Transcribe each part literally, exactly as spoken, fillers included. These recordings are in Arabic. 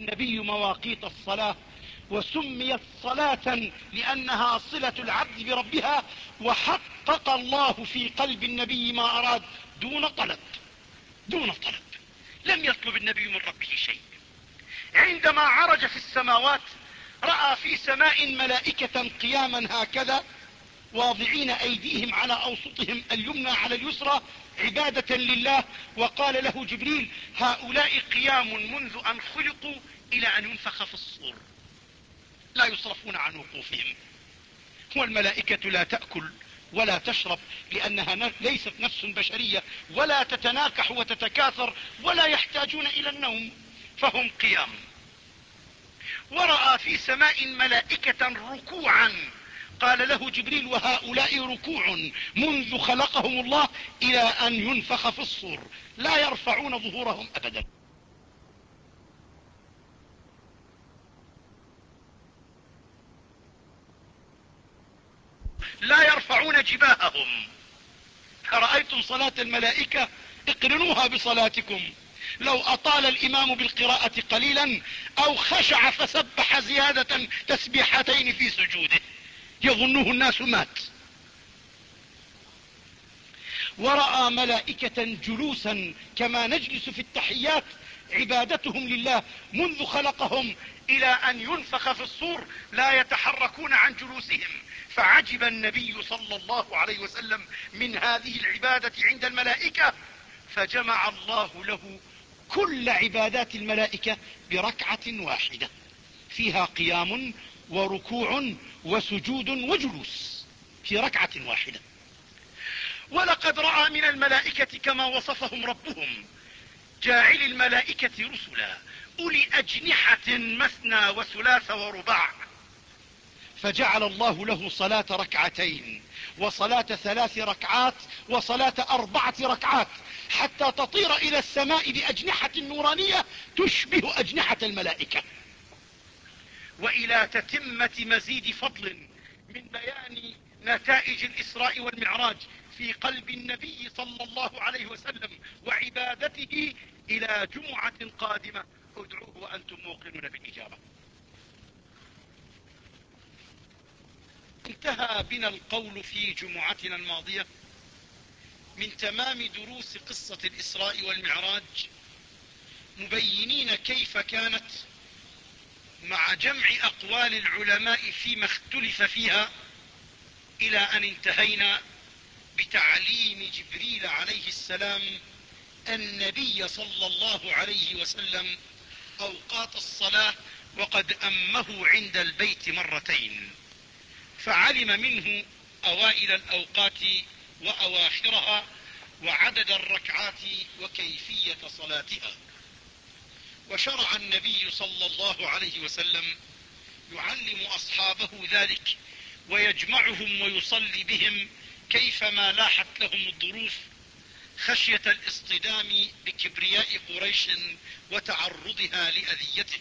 النبي مواقيت الصلاة، وسميت صلاة لأنها صلة العبد بربها، وحقق الله في قلب النبي ما أراد دون طلب دون طلب لم يطلب النبي من ربه شيء. عندما عرج في السماوات رأى في سماء ملائكة قياما هكذا واضعين أيديهم على أوسطهم اليمنى على اليسرى عبادة لله، وقال له جبريل: هؤلاء قيام منذ أن خلقوا إلى أن ينفخ في الصور، لا يصرفون عن وقوفهم. والملائكة لا تأكل ولا تشرب لأنها ليست نفس بشرية، ولا تتناكح وتتكاثر، ولا يحتاجون إلى النوم، فهم قيام. ورأى في سماء ملائكة ركوعا، قال له جبريل: وهؤلاء ركوع منذ خلقهم الله إلى أن ينفخ في الصور، لا يرفعون ظهورهم أبدا. لا يرفعون جباههم. أرأيتم صلاة الملائكة؟ اقرنوها بصلاتكم. لو أطال الإمام بالقراءة قليلا أو خشع فسبح زيادة تسبيحتين في سجوده يظنه الناس مات. ورأى ملائكة جلوسا كما نجلس في التحيات، عبادتهم لله منذ خلقهم إلى أن ينفخ في الصور، لا يتحركون عن جلوسهم. فعجب النبي صلى الله عليه وسلم من هذه العبادة عند الملائكة، فجمع الله له كل عبادات الملائكة بركعة واحدة فيها قيام وركوع وسجود وجلوس في ركعة واحدة. ولقد رأى من الملائكة كما وصفهم ربهم: جاعل الملائكة رسلا أولي أجنحة مثنى وثلاث ورباع. فجعل الله له صلاة ركعتين وصلاة ثلاث ركعات وصلاة أربعة ركعات، حتى تطير إلى السماء بأجنحة نورانية تشبه أجنحة الملائكة. وإلى تتمة مزيد فضل من بيان نتائج الإسراء والمعراج في قلب النبي صلى الله عليه وسلم وعبادته، إلى جمعة قادمة ادعوه وأنتم موقنون بالإجابة. انتهى بنا القول في جمعتنا الماضية من تمام دروس قصة الإسراء والمعراج، مبينين كيف كانت، مع جمع أقوال العلماء فيما اختلف فيها، إلى أن انتهينا بتعليم جبريل عليه السلام النبي صلى الله عليه وسلم أوقات الصلاة، وقد أمه عند البيت مرتين، فعلم منه أوائل الأوقات وأواخرها وعدد الركعات وكيفية صلاتها. وشرع النبي صلى الله عليه وسلم يعلم أصحابه ذلك ويجمعهم ويصلي بهم كيفما لاحت لهم الظروف، خشية الاصطدام بكبرياء قريش وتعرضها لأذيته.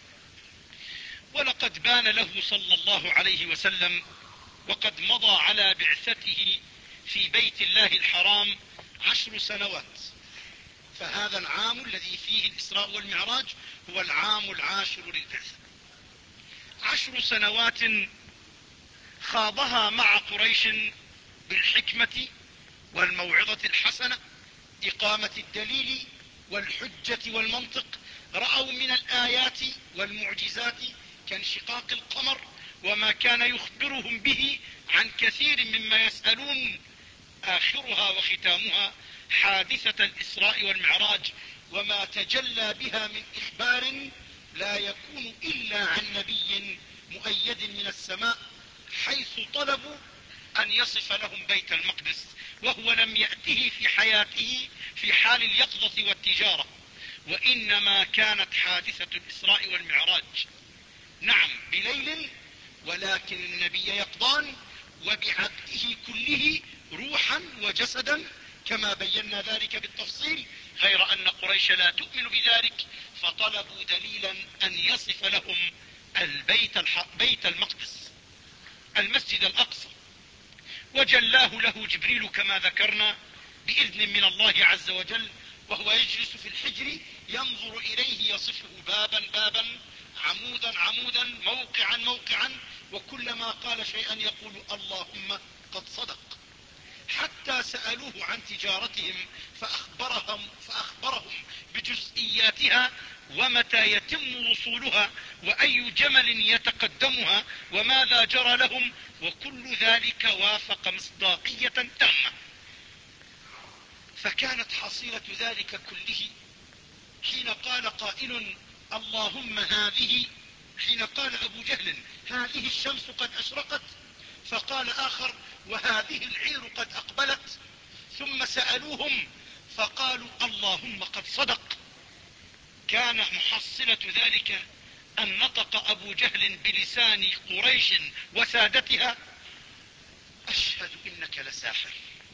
ولقد بان له صلى الله عليه وسلم وقد مضى على بعثته في بيت الله الحرام عشر سنوات، فهذا العام الذي فيه الإسراء والمعراج هو العام العاشر للبعثة. عشر سنوات خاضها مع قريش بالحكمة والموعظة الحسنة، إقامة الدليل والحجة والمنطق. رأوا من الآيات والمعجزات كانشقاق القمر وما كان يخبرهم به عن كثير مما يسألون، آخرها وختامها حادثة الإسراء والمعراج وما تجلى بها من إخبار لا يكون إلا عن نبي مؤيد من السماء، حيث طلبوا أن يصف لهم بيت المقدس، وهو لم يأته في حياته في حال اليقظة والتجارة، وإنما كانت حادثة الإسراء والمعراج نعم بليل، ولكن النبي يقظان وبعبده كله روحا وجسدا كما بينا ذلك بالتفصيل، غير أن قريش لا تؤمن بذلك، فطلبوا دليلا أن يصف لهم البيت الح... بيت المقدس المسجد الأقصى. وجلاه له جبريل كما ذكرنا بإذن من الله عز وجل، وهو يجلس في الحجر ينظر إليه يصفه بابا بابا، عمودا عمودا، موقعا موقعا، وكلما قال شيئا يقول اللهم قد صدق. حتى سألوه عن تجارتهم فأخبرهم, فأخبرهم بجزئياتها، ومتى يتم وصولها، وأي جمل يتقدمها، وماذا جرى لهم، وكل ذلك وافق مصداقية تامة. فكانت حصيلة ذلك كله حين قال قائل اللهم هذه، حين قال أبو جهل هذه الشمس قد أشرقت، فقال آخر وهذه العير قد أقبلت، ثم سألوهم فقالوا اللهم قد صدق. كان محصلة ذلك أن نطق أبو جهل بلسان قريش وسادتها أشهد إنك لساحر.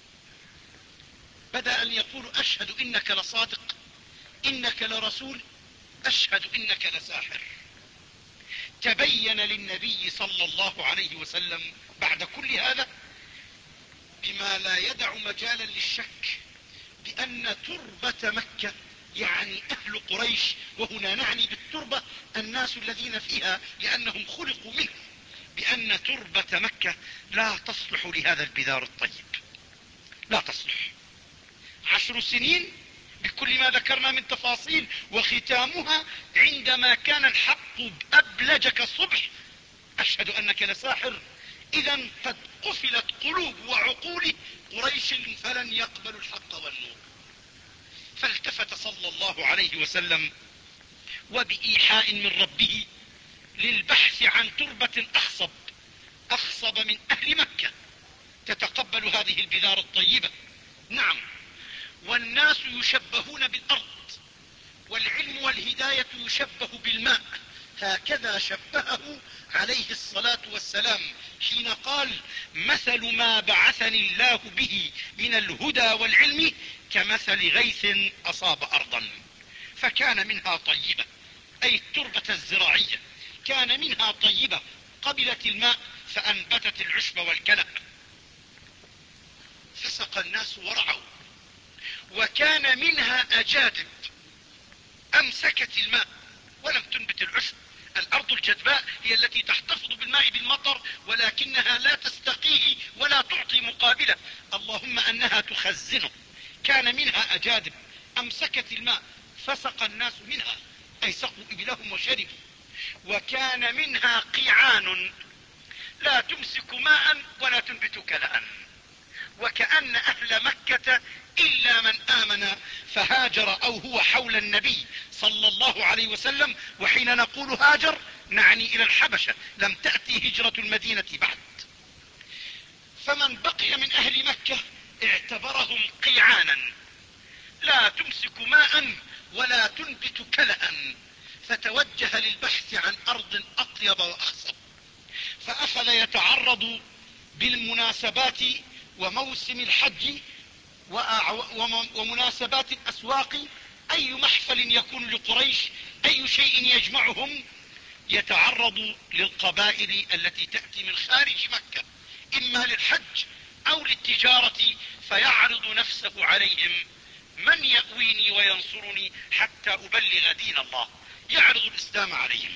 بدأ أن يقول أشهد إنك لصادق، إنك لرسول، أشهد إنك لساحر. تبين للنبي صلى الله عليه وسلم بعد كل هذا بما لا يدع مجالا للشك بأن تربة مكة، يعني أهل قريش، وهنا نعني بالتربة الناس الذين فيها لأنهم خلقوا منه، بأن تربة مكة لا تصلح لهذا البذار الطيب، لا تصلح. عشر سنين بكل ما ذكرنا من تفاصيل، وختامها عندما كان الحق أبلج كالصبح أشهد أنك لساحر. إذا قد قفلت قلوب وعقول قريش فلن يقبلوا الحق والنور. فالتفت صلى الله عليه وسلم وبإيحاء من ربه للبحث عن تربة أخصب أخصب من أهل مكة تتقبل هذه البذار الطيبة. نعم، والناس يشبهون بالأرض، والعلم والهداية يشبه بالماء، هكذا شبهه عليه الصلاة والسلام حين قال مثل ما بعثني الله به من الهدى والعلم كمثل غيث أصاب أرضا فكان منها طيبة، أي التربة الزراعية كان منها طيبة قبلت الماء فأنبتت العشب والكلأ، فسق الناس ورعوا. وكان منها أجادب أمسكت الماء ولم تنبت العشب. الأرض الجدباء هي التي تحتفظ بالماء بالمطر، ولكنها لا تستقيه ولا تعطي مقابله، اللهم أنها تخزنه. كان منها أجادب أمسكت الماء فسق الناس منها، أي سقوا إبلهم وشربوا. وكان منها قيعان لا تمسك ماء ولا تنبت كلأ. وكأن أهل مكة إلا من آمن فهاجر أو هو حول النبي صلى الله عليه وسلم، وحين نقول هاجر نعني إلى الحبشة، لم تأتي هجرة المدينة بعد. فمن بقي من أهل مكة اعتبرهم قيعانا لا تمسك ماء ولا تنبت كلأ، فتوجه للبحث عن أرض أطيب وأخصب، فأخذ يتعرض بالمناسبات وموسم الحج ومناسبات الأسواق، أي محفل يكون لقريش، أي شيء يجمعهم، يتعرض للقبائل التي تأتي من خارج مكة إما للحج أو للتجارة، فيعرض نفسه عليهم من يأويني وينصرني حتى أبلغ دين الله، يعرض الإسلام عليهم.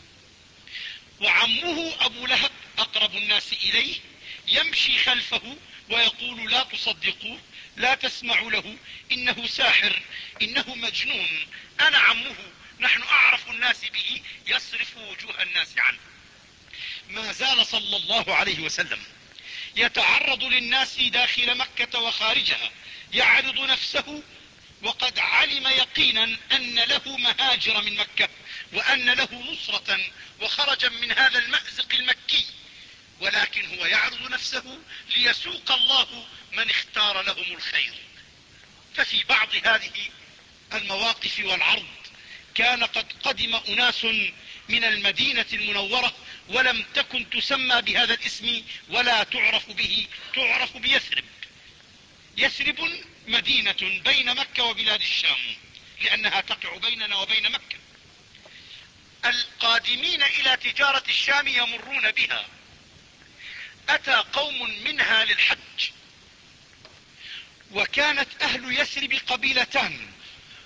وعمه أبو لهب أقرب الناس إليه يمشي خلفه ويقول لا تصدقوه، لا تسمعوا له، إنه ساحر، إنه مجنون، أنا عمه، نحن أعرف الناس به، يصرف وجوه الناس عنه. ما زال صلى الله عليه وسلم يتعرض للناس داخل مكة وخارجها، يعرض نفسه، وقد علم يقينا أن له مهاجر من مكة وأن له نصرة وخرجا من هذا المأزق المكي، ولكن هو يعرض نفسه ليسوق الله من اختار لهم الخير. ففي بعض هذه المواقف والعرض كان قد قدم أناس من المدينة المنورة ولم تكن تسمى بهذا الاسم ولا تعرف به، تعرف بيثرب. يثرب مدينة بين مكة وبلاد الشام لأنها تقع بيننا وبين مكة. القادمين إلى تجارة الشام يمرون بها، أتى قوم منها للحج، وكانت أهل يثرب قبيلتان،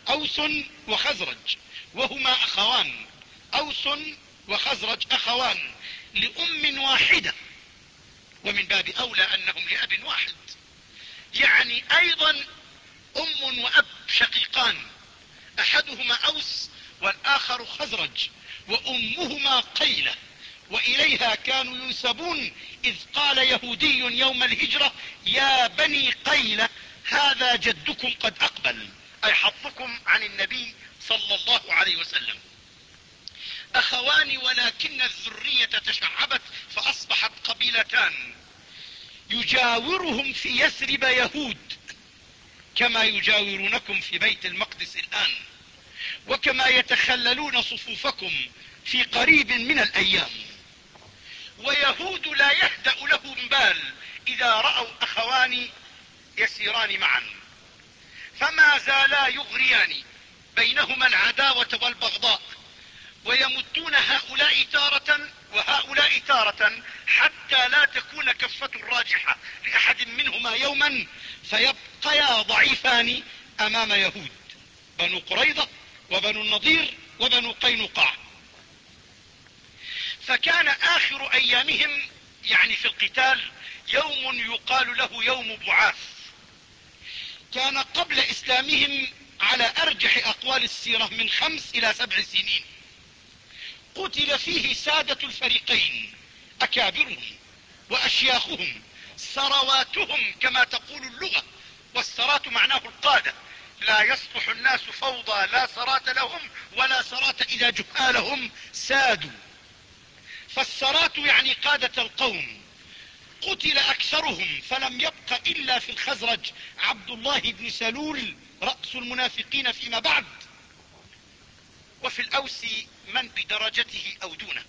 أوس وخزرج وهما أخوان، أوس وخزرج أخوان لأم واحدة، ومن باب أولى أنهم لأب واحد، يعني أيضا أم وأب شقيقان، أحدهما أوس والآخر خزرج، وأمهما قيلة، وإليها كانوا ينسبون، إذ قال يهودي يوم الهجرة يا بني قيلة هذا جدكم قد أقبل، أي حظكم عن النبي صلى الله عليه وسلم. أخوان ولكن الذرية تشعبت فأصبحت قبيلتان، يجاورهم في يثرب يهود كما يجاورونكم في بيت المقدس الآن، وكما يتخللون صفوفكم في قريب من الأيام. ويهود لا يهدأ لهم بال إذا رأوا أخوان يسيران معا، فما زالا يغريان بينهما العداوة والبغضاء، ويمدون هؤلاء تارة وهؤلاء تارة، حتى لا تكون كفة راجحة لأحد منهما يوما فيبقيا ضعيفان أمام يهود، بنو قريظة وبنو النضير وبنو قينقاع. فكان آخر أيامهم يعني في القتال يوم يقال له يوم بعاث، كان قبل إسلامهم على أرجح أقوال السيرة من خمس إلى سبع سنين، قتل فيه سادة الفريقين، أكابرهم وأشياخهم، ثرواتهم كما تقول اللغة، والثرات معناه القادة، لا يصلح الناس فوضى لا ثرات لهم ولا ثرات إذا جهالهم سادوا، فالثرات يعني قادة القوم. قتل أكثرهم فلم يبق إلا في الخزرج عبد الله بن سلول رأس المنافقين فيما بعد، وفي الأوس من بدرجته أو دونه.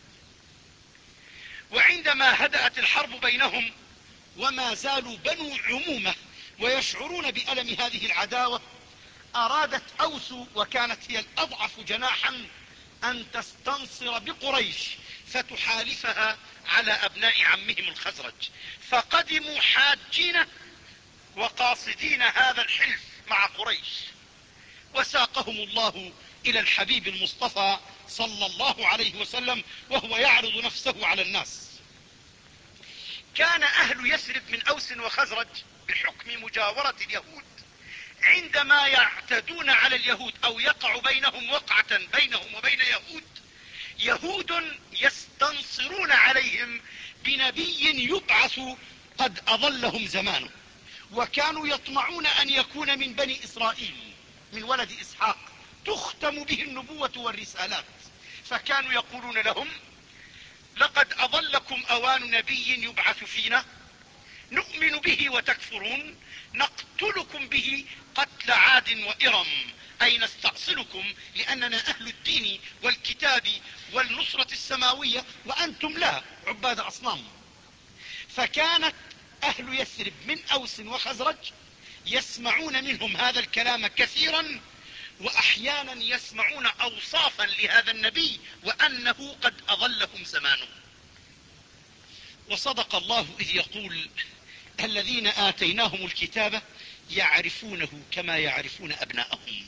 وعندما هدأت الحرب بينهم وما زالوا بنو عمومة ويشعرون بألم هذه العداوة، أرادت أوس وكانت هي الأضعف جناحا أن تستنصر بقريش فتحالفها على أبناء عمهم الخزرج، فقدموا حاجين وقاصدين هذا الحلف مع قريش، وساقهم الله إلى الحبيب المصطفى صلى الله عليه وسلم وهو يعرض نفسه على الناس. كان أهل يثرب من أوس وخزرج بحكم مجاورة اليهود عندما يعتدون على اليهود أو يقع بينهم وقعة بينهم وبين يهود، يهود يستنصرون عليهم بنبي يبعث قد أظلهم زمانه، وكانوا يطمعون أن يكون من بني إسرائيل من ولد إسحاق تختم به النبوة والرسالات، فكانوا يقولون لهم لقد أظلكم أوان نبي يبعث فينا نؤمن به وتكفرون، نقتلكم به قتل عاد وإرم، أي نستأصلكم لأننا أهل الدين والكتاب والنصرة السماوية وأنتم لا عباد أصنام. فكانت أهل يثرب من أوس وخزرج يسمعون منهم هذا الكلام كثيرا، وأحيانا يسمعون أوصافا لهذا النبي وأنه قد أظلهم زمانه. وصدق الله إذ يقول الذين آتيناهم الكتاب يعرفونه كما يعرفون أبناءهم،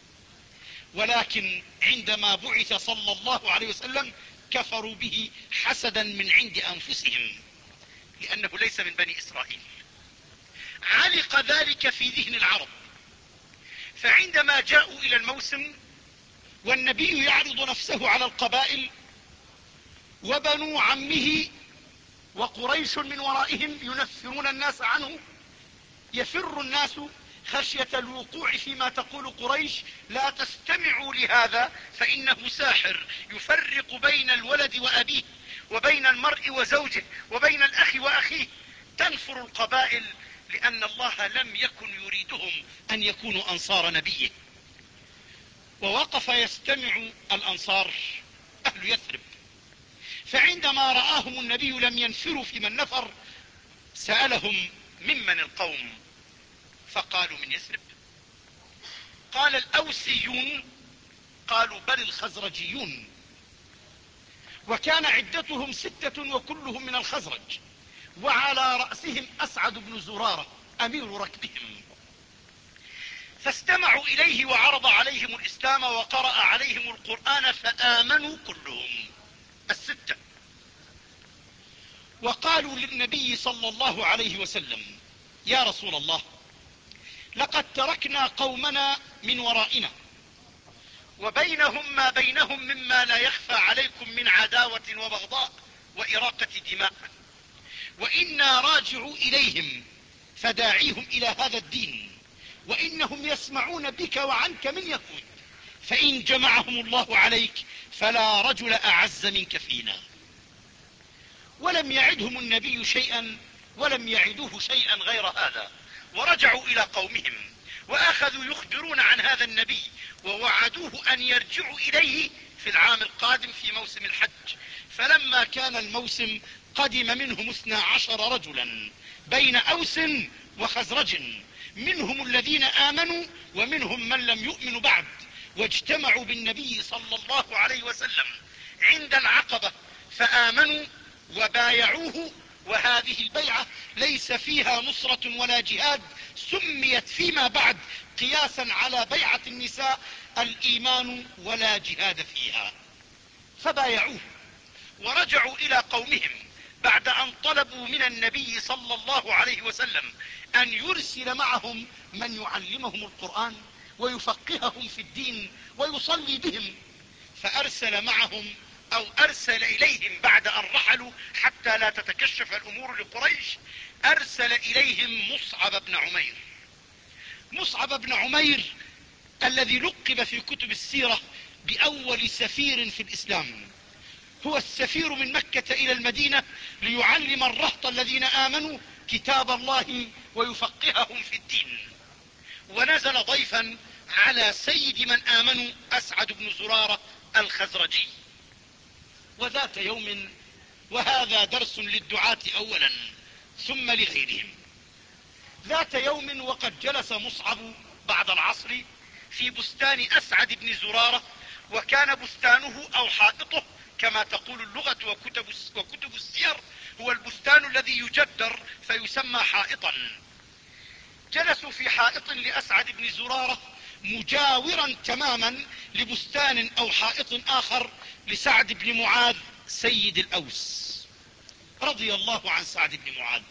ولكن عندما بعث صلى الله عليه وسلم كفروا به حسدا من عند أنفسهم لأنه ليس من بني إسرائيل. علق ذلك في ذهن العرب، فعندما جاءوا إلى الموسم والنبي يعرض نفسه على القبائل وبنو عمه وقريش من ورائهم ينفرون الناس عنه، يفر الناس خشية الوقوع فيما تقول قريش لا تستمعوا لهذا فإنه ساحر يفرق بين الولد وأبيه وبين المرء وزوجه وبين الأخ وأخيه. تنفر القبائل لأن الله لم يكن يريدهم أن يكونوا أنصار نبيه. ووقف يستمع الأنصار أهل يثرب، فعندما رآهم النبي لم ينفروا في من نفر سألهم ممن القوم، فقالوا من يثرب. قال الأوسيون، قالوا بل الخزرجيون، وكان عدتهم ستة وكلهم من الخزرج، وعلى رأسهم أسعد بن زرارة أمير ركبهم. فاستمعوا إليه وعرض عليهم بستام وقرأ عليهم القرآن فآمنوا كلهم الستة، وقالوا للنبي صلى الله عليه وسلم: يا رسول الله، لقد تركنا قومنا من ورائنا وبينهم ما بينهم مما لا يخفى عليكم من عداوة وبغضاء وإراقة دماء، وإنا راجعوا إليهم فداعيهم إلى هذا الدين، وإنهم يسمعون بك وعنك من يهود، فإن جمعهم الله عليك فلا رجل أعز منك فينا. ولم يعدهم النبي شيئا ولم يعدوه شيئا غير هذا، ورجعوا إلى قومهم وأخذوا يخبرون عن هذا النبي، ووعدوه أن يرجعوا إليه في العام القادم في موسم الحج. فلما كان الموسم قدم منهم اثنا عشر رجلا بين أوس وخزرج، منهم الذين آمنوا ومنهم من لم يؤمنوا بعد، واجتمعوا بالنبي صلى الله عليه وسلم عند العقبة فآمنوا وبايعوه. وهذه البيعة ليس فيها نصرة ولا جهاد، سميت فيما بعد قياسا على بيعة النساء الإيمان ولا جهاد فيها. فبايعوه ورجعوا إلى قومهم بعد أن طلبوا من النبي صلى الله عليه وسلم أن يرسل معهم من يعلمهم القرآن ويفقههم في الدين ويصلي بهم. فأرسل معهم أو أرسل إليهم بعد أن رحلوا حتى لا تتكشف الأمور لقريش، أرسل إليهم مصعب بن عمير. مصعب بن عمير الذي لقب في كتب السيرة بأول سفير في الإسلام، هو السفير من مكة إلى المدينة ليعلم الرهط الذين آمنوا كتاب الله ويفقههم في الدين. ونزل ضيفا على سيد من آمنوا أسعد بن زرارة الخزرجي. وذات يوم، وهذا درس للدعاة أولا ثم لغيرهم، ذات يوم وقد جلس مصعب بعد العصر في بستان أسعد بن زرارة، وكان بستانه أو حائطه كما تقول اللغة وكتب, وكتب السير هو البستان الذي يجدر فيسمى حائطا. جلسوا في حائط لأسعد بن زرارة مجاورا تماما لبستان أو حائط آخر لسعد بن معاذ سيد الأوس رضي الله عن سعد بن معاذ.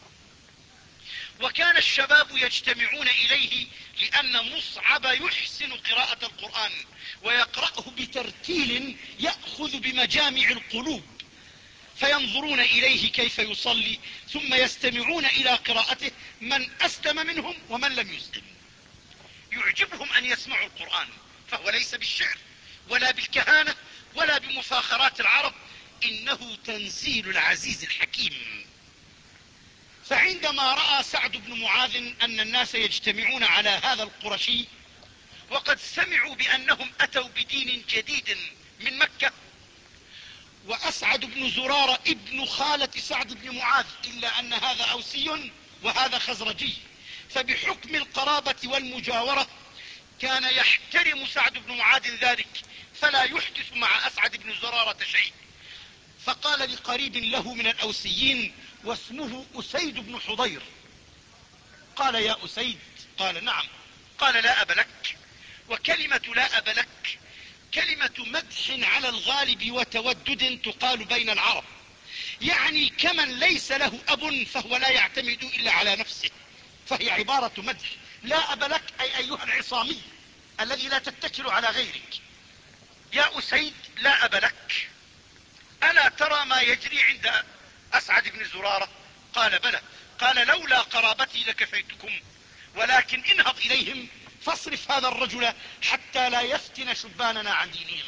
وكان الشباب يجتمعون إليه لأن مصعب يحسن قراءة القرآن ويقرأه بترتيل يأخذ بمجامع القلوب، فينظرون إليه كيف يصلي ثم يستمعون إلى قراءته، من أسلم منهم ومن لم يسلم. يعجبهم أن يسمعوا القرآن، فهو ليس بالشعر ولا بالكهانة ولا بمفاخرات العرب، إنه تنزيل العزيز الحكيم. فعندما رأى سعد بن معاذ أن الناس يجتمعون على هذا القرشي وقد سمعوا بأنهم أتوا بدين جديد من مكة، وأسعد بن زرارة ابن خالة سعد بن معاذ، إلا أن هذا أوسي وهذا خزرجي، فبحكم القرابة والمجاورة كان يحترم سعد بن معاذ ذلك فلا يحدث مع أسعد بن زرارة شيء. فقال لقريب له من الأوسيين واسمه أسيد بن حضير، قال: يا أسيد. قال: نعم. قال: لا أب لك. وكلمة لا أب لك كلمة مدح على الغالب وتودد تقال بين العرب، يعني كمن ليس له أب فهو لا يعتمد إلا على نفسه، فهي عبارة مدح. لا أب لك أي أيها العصامي الذي لا تتكل على غيرك. يا أسيد لا أب لك، ألا ترى ما يجري عند أسعد بن زرارة؟ قال: بلى. قال: لولا قرابتي لكفيتكم، ولكن انهض إليهم فاصرف هذا الرجل حتى لا يفتن شباننا عن دينهم.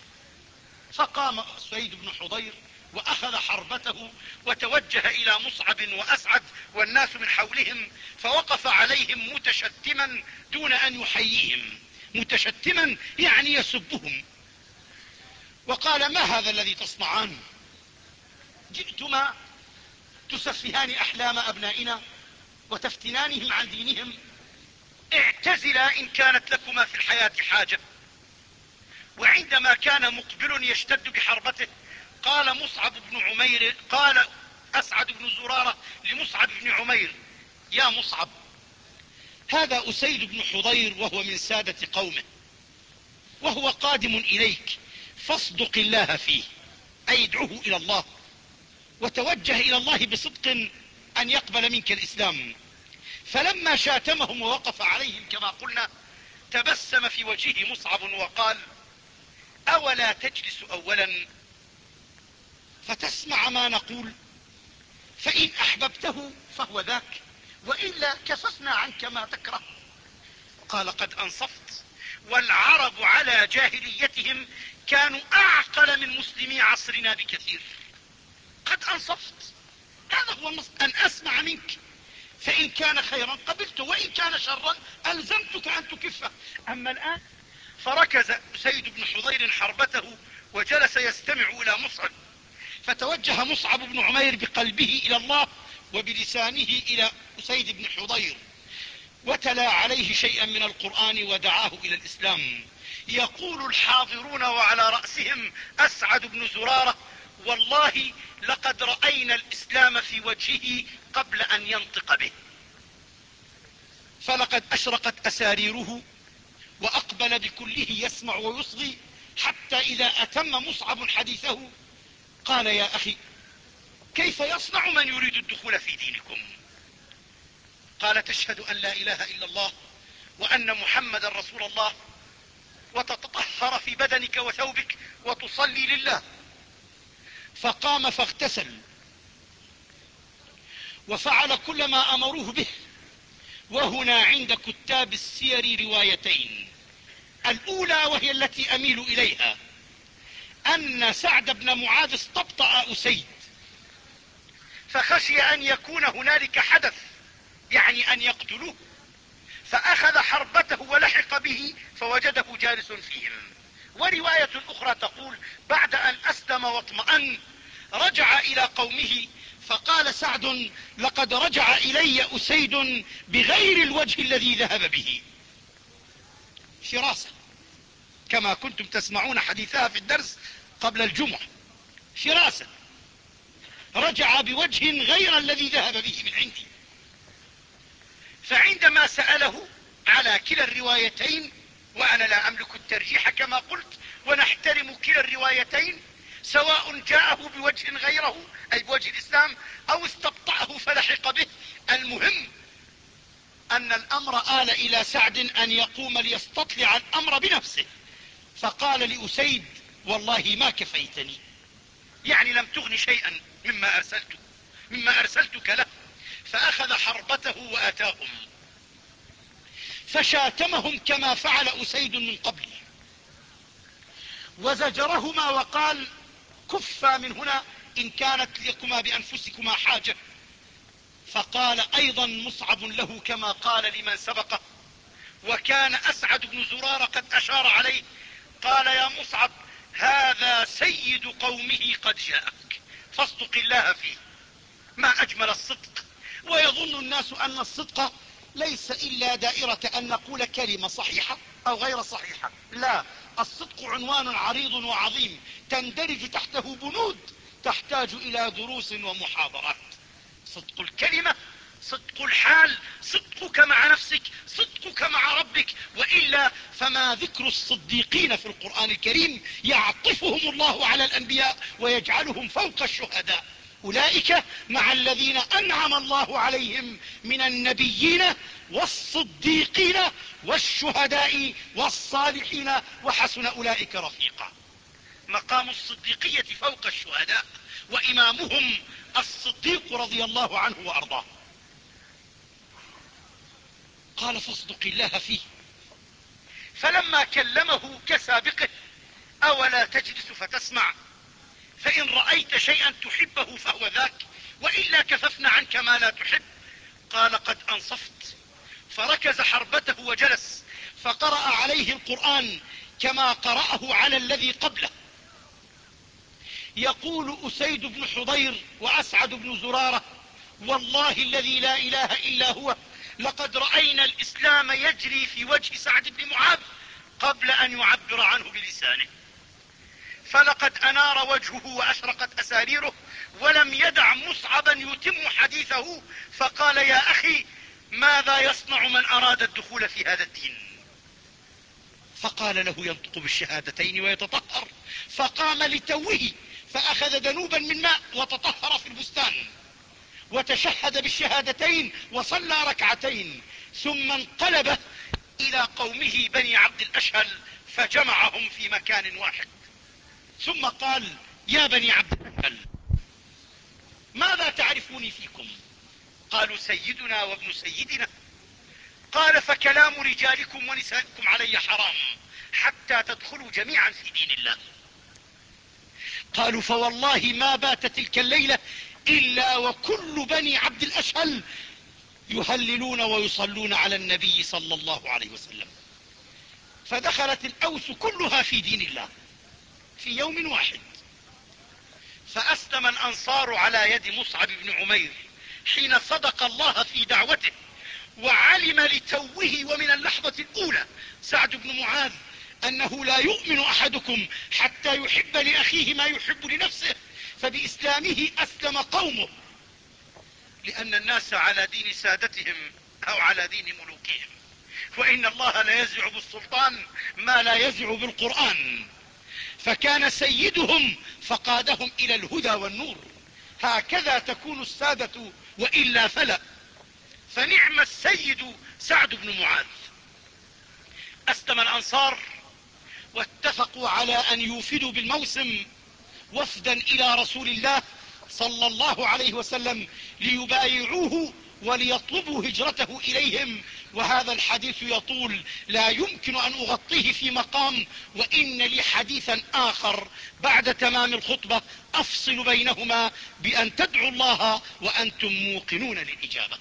فقام سعيد بن حضير وأخذ حربته وتوجه إلى مصعب وأسعد والناس من حولهم، فوقف عليهم متشتما دون أن يحييهم، متشتما يعني يسبهم، وقال: ما هذا الذي تصنعان؟ جئتما تسفهان أحلام أبنائنا وتفتنانهم عن دينهم، اعتزلا إن كانت لكما في الحياة حاجة. وعندما كان مقبل يشتد بحربته قال مصعب بن عمير قال أسعد بن زرارة لمصعب بن عمير: يا مصعب، هذا أسيد بن حضير وهو من سادة قومه، وهو قادم إليك فاصدق الله فيه، أي ادعوه إلى الله وتوجه إلى الله بصدق أن يقبل منك الإسلام. فلما شاتمهم ووقف عليهم كما قلنا تبسم في وجهه مصعب وقال: أولا تجلس أولا فتسمع ما نقول؟ فإن أحببته فهو ذاك، وإلا كففنا عنك ما تكره. قال: قد أنصفت، والعرب على جاهليتهم كانوا أعقل من مسلمي عصرنا بكثير. قد أنصفت، هذا هو النص، أن أسمع منك، فإن كان خيرا قبلته، وإن كان شرا ألزمتك أن تكفه. أما الآن فركز أسيد بن حضير حربته وجلس يستمع إلى مصعب، فتوجه مصعب بن عمير بقلبه إلى الله وبلسانه إلى أسيد بن حضير، وتلا عليه شيئا من القرآن ودعاه إلى الإسلام. يقول الحاضرون وعلى رأسهم أسعد بن زرارة: والله لقد رأينا الإسلام في وجهه قبل أن ينطق به، فلقد أشرقت أساريره وأقبل بكله يسمع ويصغي، حتى إذا أتم مصعب حديثه قال: يا أخي، كيف يصنع من يريد الدخول في دينكم؟ قال: تشهد أن لا إله إلا الله وأن محمد رسول الله، وتتطهر في بدنك وثوبك وتصلي لله. فقام فاغتسل وفعل كل ما أمروه به. وهنا عند كتاب السير روايتين: الأولى وهي التي أميل إليها أن سعد بن معاذ استبطأ أسيد، فخشي أن يكون هنالك حدث، يعني أن يقتلوه، فأخذ حربته ولحق به فوجده جالس فيهم. ورواية أخرى تقول: بعد أن أسلم واطمأن رجع إلى قومه فقال سعد: لقد رجع إلي أسيد بغير الوجه الذي ذهب به. فراسة، كما كنتم تسمعون حديثها في الدرس قبل الجمعة. فراسة، رجع بوجه غير الذي ذهب به من عندي. فعندما سأله على كلا الروايتين، وأنا لا أملك الترجيح كما قلت، ونحترم كلا الروايتين، سواء جاءه بوجه غيره أي بوجه الإسلام أو استبطأه فلحق به، المهم أن الأمر آل إلى سعد أن يقوم ليستطلع الأمر بنفسه. فقال لأسيد: والله ما كفيتني، يعني لم تغن شيئا مما أرسلت مما أرسلتك له. فأخذ حربته وأتاهم فشاتمهم كما فعل أسيد من قبل، وزجرهما وقال: كفا من هنا إن كانت لكما بأنفسكما حاجة. فقال أيضا مصعب له كما قال لمن سبقه، وكان أسعد بن زرار قد أشار عليه، قال: يا مصعب، هذا سيد قومه قد جاءك فاصدق الله فيه. ما أجمل الصدق. ويظن الناس أن الصدق ليس إلا دائرة أن نقول كلمة صحيحة أو غير صحيحة. لا، الصدق عنوان عريض وعظيم تندرج تحته بنود تحتاج إلى دروس ومحاضرات. صدق الكلمة، صدق الحال، صدقك مع نفسك، صدقك مع ربك، وإلا فما ذكر الصديقين في القرآن الكريم يعطفهم الله على الأنبياء ويجعلهم فوق الشهداء. أولئك مع الذين أنعم الله عليهم من النبيين والصديقين والشهداء والصالحين وحسن أولئك رفيقا. مقام الصديقية فوق الشهداء، وإمامهم الصديق رضي الله عنه وأرضاه. قال: فاصدق الله فيه. فلما كلمه كسابقه: أولا تجلس فتسمع؟ فإن رأيت شيئا تحبه فهو ذاك، وإلا كففنا عنك ما لا تحب. قال: قد أنصفت. فركز حربته وجلس، فقرأ عليه القرآن كما قرأه على الذي قبله. يقول أسيد بن حضير وأسعد بن زرارة: والله الذي لا إله إلا هو، لقد رأينا الإسلام يجري في وجه سعد بن معاذ قبل أن يعبر عنه بلسانه. فلقد أنار وجهه وأشرقت أساريره، ولم يدع مصعبا يتم حديثه، فقال: يا أخي، ماذا يصنع من أراد الدخول في هذا الدين؟ فقال له ينطق بالشهادتين ويتطهر، فقام لتوه فأخذ ذنوبا من ماء وتطهر في البستان وتشهد بالشهادتين وصلى ركعتين، ثم انقلب إلى قومه بني عبد الأشهل فجمعهم في مكان واحد، ثم قال: يا بني عبد الأشهل، ماذا تعرفوني فيكم؟ قالوا: سيدنا وابن سيدنا. قال: فكلام رجالكم ونسائكم علي حرام حتى تدخلوا جميعا في دين الله. قالوا: فوالله ما بات تلك الليلة إلا وكل بني عبد الأشهل يهللون ويصلون على النبي صلى الله عليه وسلم. فدخلت الأوس كلها في دين الله في يوم واحد. فأسلم الأنصار على يد مصعب بن عمير حين صدق الله في دعوته، وعلم لتوه ومن اللحظة الأولى سعد بن معاذ أنه لا يؤمن أحدكم حتى يحب لأخيه ما يحب لنفسه، فبإسلامه أسلم قومه، لأن الناس على دين سادتهم أو على دين ملوكهم، وإن الله لا يزع بالسلطان ما لا يزع بالقرآن. فكان سيدهم فقادهم إلى الهدى والنور. هكذا تكون السادة وإلا فلا. فنعم السيد سعد بن معاذ. أسلم الأنصار واتفقوا على أن يوفدوا بالموسم وفدا إلى رسول الله صلى الله عليه وسلم ليبايعوه وليطلبوا هجرته إليهم، وهذا الحديث يطول لا يمكن أن أغطيه في مقام، وإن لي حديثا آخر بعد تمام الخطبة أفصل بينهما بأن تدعوا الله وأنتم موقنون للإجابة.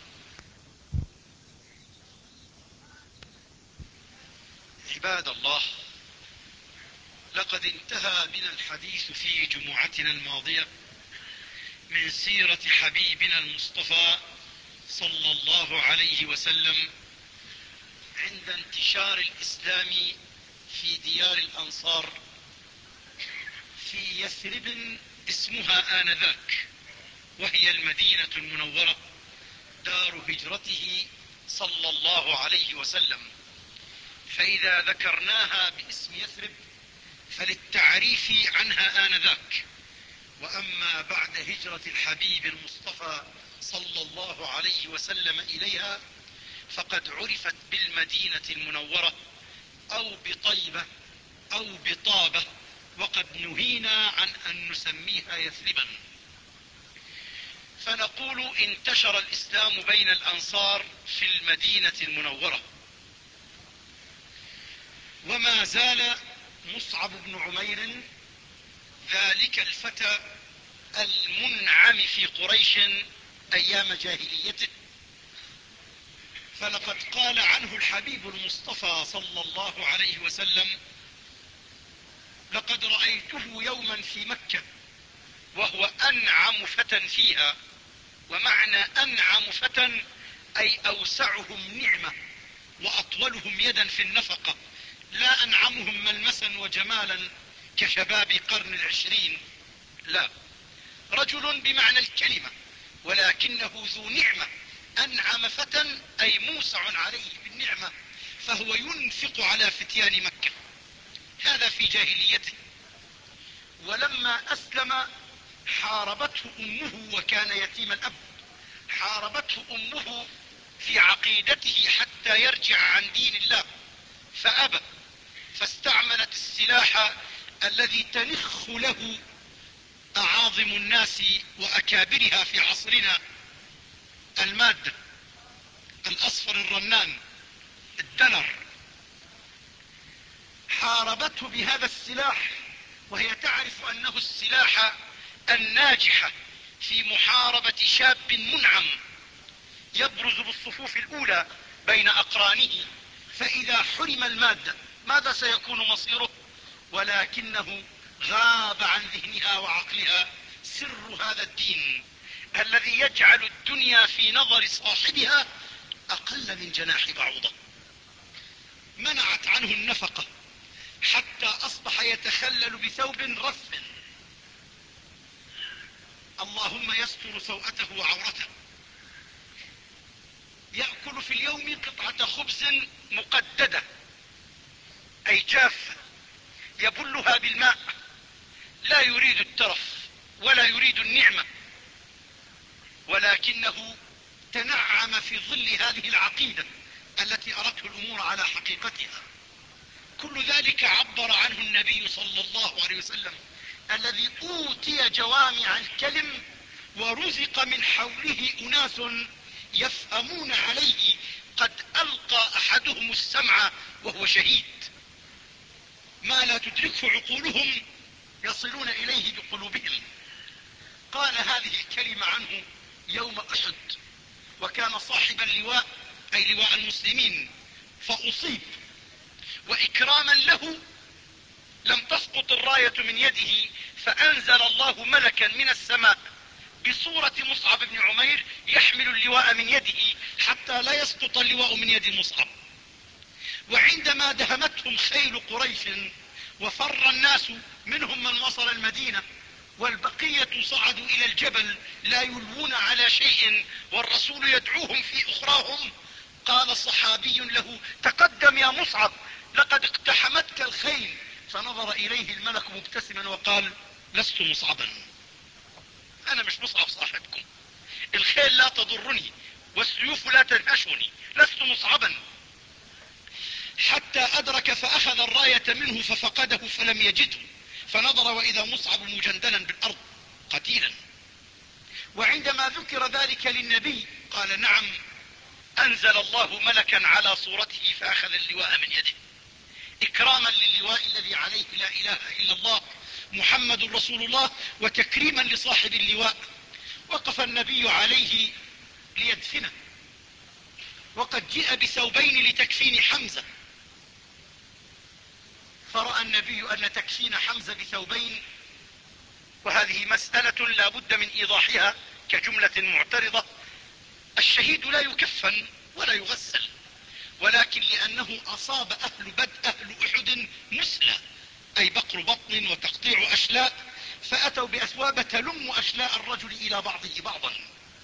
عباد الله، لقد انتهى بنا الحديث في جمعتنا الماضية من سيرة حبيبنا المصطفى صلى الله عليه وسلم عند انتشار الإسلام في ديار الأنصار في يثرب اسمها آنذاك، وهي المدينة المنورة دار هجرته صلى الله عليه وسلم. فإذا ذكرناها باسم يثرب فللتعريف عنها آنذاك، وأما بعد هجرة الحبيب المصطفى صلى الله عليه وسلم إليها فقد عرفت بالمدينة المنورة أو بطيبة أو بطابة، وقد نهينا عن أن نسميها يثربا. فنقول انتشر الإسلام بين الأنصار في المدينة المنورة، وما زال مصعب بن عمير ذلك الفتى المنعم في قريش أيام جاهليته. فلقد قال عنه الحبيب المصطفى صلى الله عليه وسلم: لقد رأيته يوما في مكة وهو أنعم فتى فيها. ومعنى أنعم فتى أي أوسعهم نعمة وأطولهم يدا في النفقة، لا أنعمهم ملمسا وجمالا كشباب قرن العشرين، لا، رجل بمعنى الكلمة، ولكنه ذو نعمة. أنعم فتى أي موسع عليه بالنعمة، فهو ينفق على فتيان مكة. هذا في جاهليته. ولما أسلم حاربته أمه وكان يتيم الأب، حاربته أمه في عقيدته حتى يرجع عن دين الله فأبى، فاستعملت السلاح الذي تنخ له أعاظم الناس وأكابرها في عصرنا، المادة الأصفر الرنان الدنر. حاربته بهذا السلاح وهي تعرف أنه السلاح الناجح في محاربة شاب منعم يبرز بالصفوف الأولى بين أقرانه، فإذا حرم المادة ماذا سيكون مصيره؟ ولكنه غاب عن ذهنها وعقلها سر هذا الدين الذي يجعل الدنيا في نظر صاحبها أقل من جناح بعوضة. منعت عنه النفقة حتى أصبح يتخلل بثوب رف، اللهم يستر سوءته وعورته. يأكل في اليوم قطعة خبز مقددة أي جافة يبلها بالماء، لا يريد الترف ولا يريد النعمة، ولكنه تنعم في ظل هذه العقيدة التي أردت الأمور على حقيقتها. كل ذلك عبر عنه النبي صلى الله عليه وسلم الذي أوتي جوامع الكلم ورزق من حوله أناس يفهمون عليه قد ألقى أحدهم السمع وهو شهيد، ما لا تدركه عقولهم يصلون إليه بقلوبهم. قال هذه الكلمة عنه يوم أحد، وكان صاحب اللواء أي لواء المسلمين، فأصيب، وإكراما له لم تسقط الراية من يده، فأنزل الله ملكا من السماء بصورة مصعب بن عمير يحمل اللواء من يده حتى لا يسقط اللواء من يد مصعب. وعندما دهمتهم خيل قريش وفر الناس منهم من وصل المدينة والبقية صعدوا إلى الجبل لا يلوون على شيء والرسول يدعوهم في أخراهم، قال صحابي له: تقدم يا مصعب لقد اقتحمتك الخيل. فنظر إليه الملك مبتسما وقال: لست مصعبا، أنا مش مصعب صاحبكم، الخيل لا تضرني والسيوف لا تنهشني، لست مصعبا. حتى أدرك فأخذ الراية منه ففقده فلم يجده، فنظر وإذا مصعب مجندلا بالأرض قتيلا. وعندما ذكر ذلك للنبي قال: نعم، أنزل الله ملكا على صورته فأخذ اللواء من يده إكراما للواء الذي عليه لا إله إلا الله محمد رسول الله، وتكريما لصاحب اللواء. وقف النبي عليه ليدفنه، وقد جاء بثوبين لتكفين حمزة، فرأى النبي أن تكفين حمزة بثوبين، وهذه مسألة لا بد من إيضاحها كجملة معترضة. الشهيد لا يكفن ولا يغسل، ولكن لأنه أصاب أهل بدء أهل أحد مسلى، أي بقر بطن وتقطيع أشلاء، فأتوا بأثواب تلم أشلاء الرجل إلى بعضه بعضا.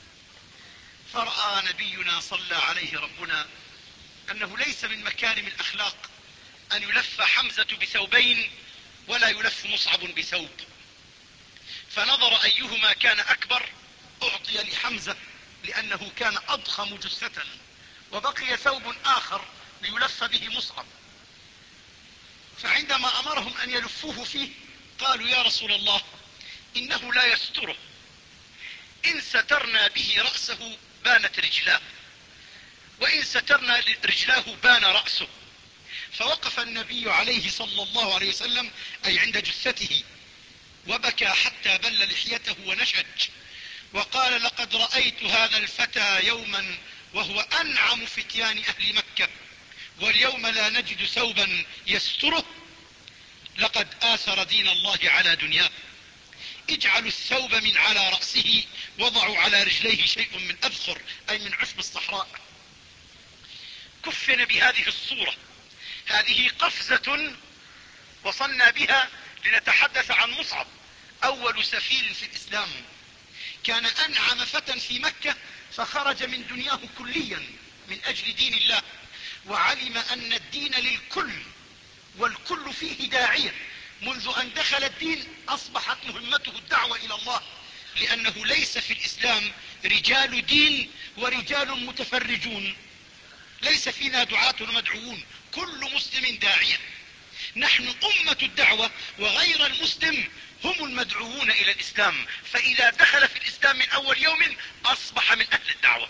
فرأى نبينا صلى عليه ربنا أنه ليس من مكارم الأخلاق أن يلف حمزة بثوبين ولا يلف مصعب بثوب، فنظر أيهما كان أكبر أعطي لحمزة لأنه كان أضخم جثة، وبقي ثوب آخر ليلف به مصعب. فعندما أمرهم أن يلفوه فيه قالوا: يا رسول الله، إنه لا يستره، إن سترنا به رأسه بانت رجلاه، وإن سترنا رجلاه بان رأسه. فوقف النبي عليه صلى الله عليه وسلم أي عند جثته وبكى حتى بل لحيته ونشج، وقال: لقد رأيت هذا الفتى يوما وهو أنعم فتيان أهل مكة، واليوم لا نجد ثوبا يستره، لقد آثر دين الله على دنياه. اجعلوا الثوب من على رأسه وضعوا على رجليه شيء من أذخر أي من عشب الصحراء. كفن بهذه الصورة. هذه قفزة وصلنا بها لنتحدث عن مصعب، أول سفير في الإسلام، كان أنعم فتى في مكة فخرج من دنياه كليا من أجل دين الله، وعلم أن الدين للكل والكل فيه داعية. منذ أن دخل الدين أصبحت مهمته الدعوة إلى الله، لأنه ليس في الإسلام رجال دين ورجال متفرجون، ليس فينا دعاة ومدعوون، كل مسلم داعية. نحن أمة الدعوة، وغير المسلم هم المدعوون إلى الإسلام، فإذا دخل في الإسلام من أول يوم أصبح من أهل الدعوة.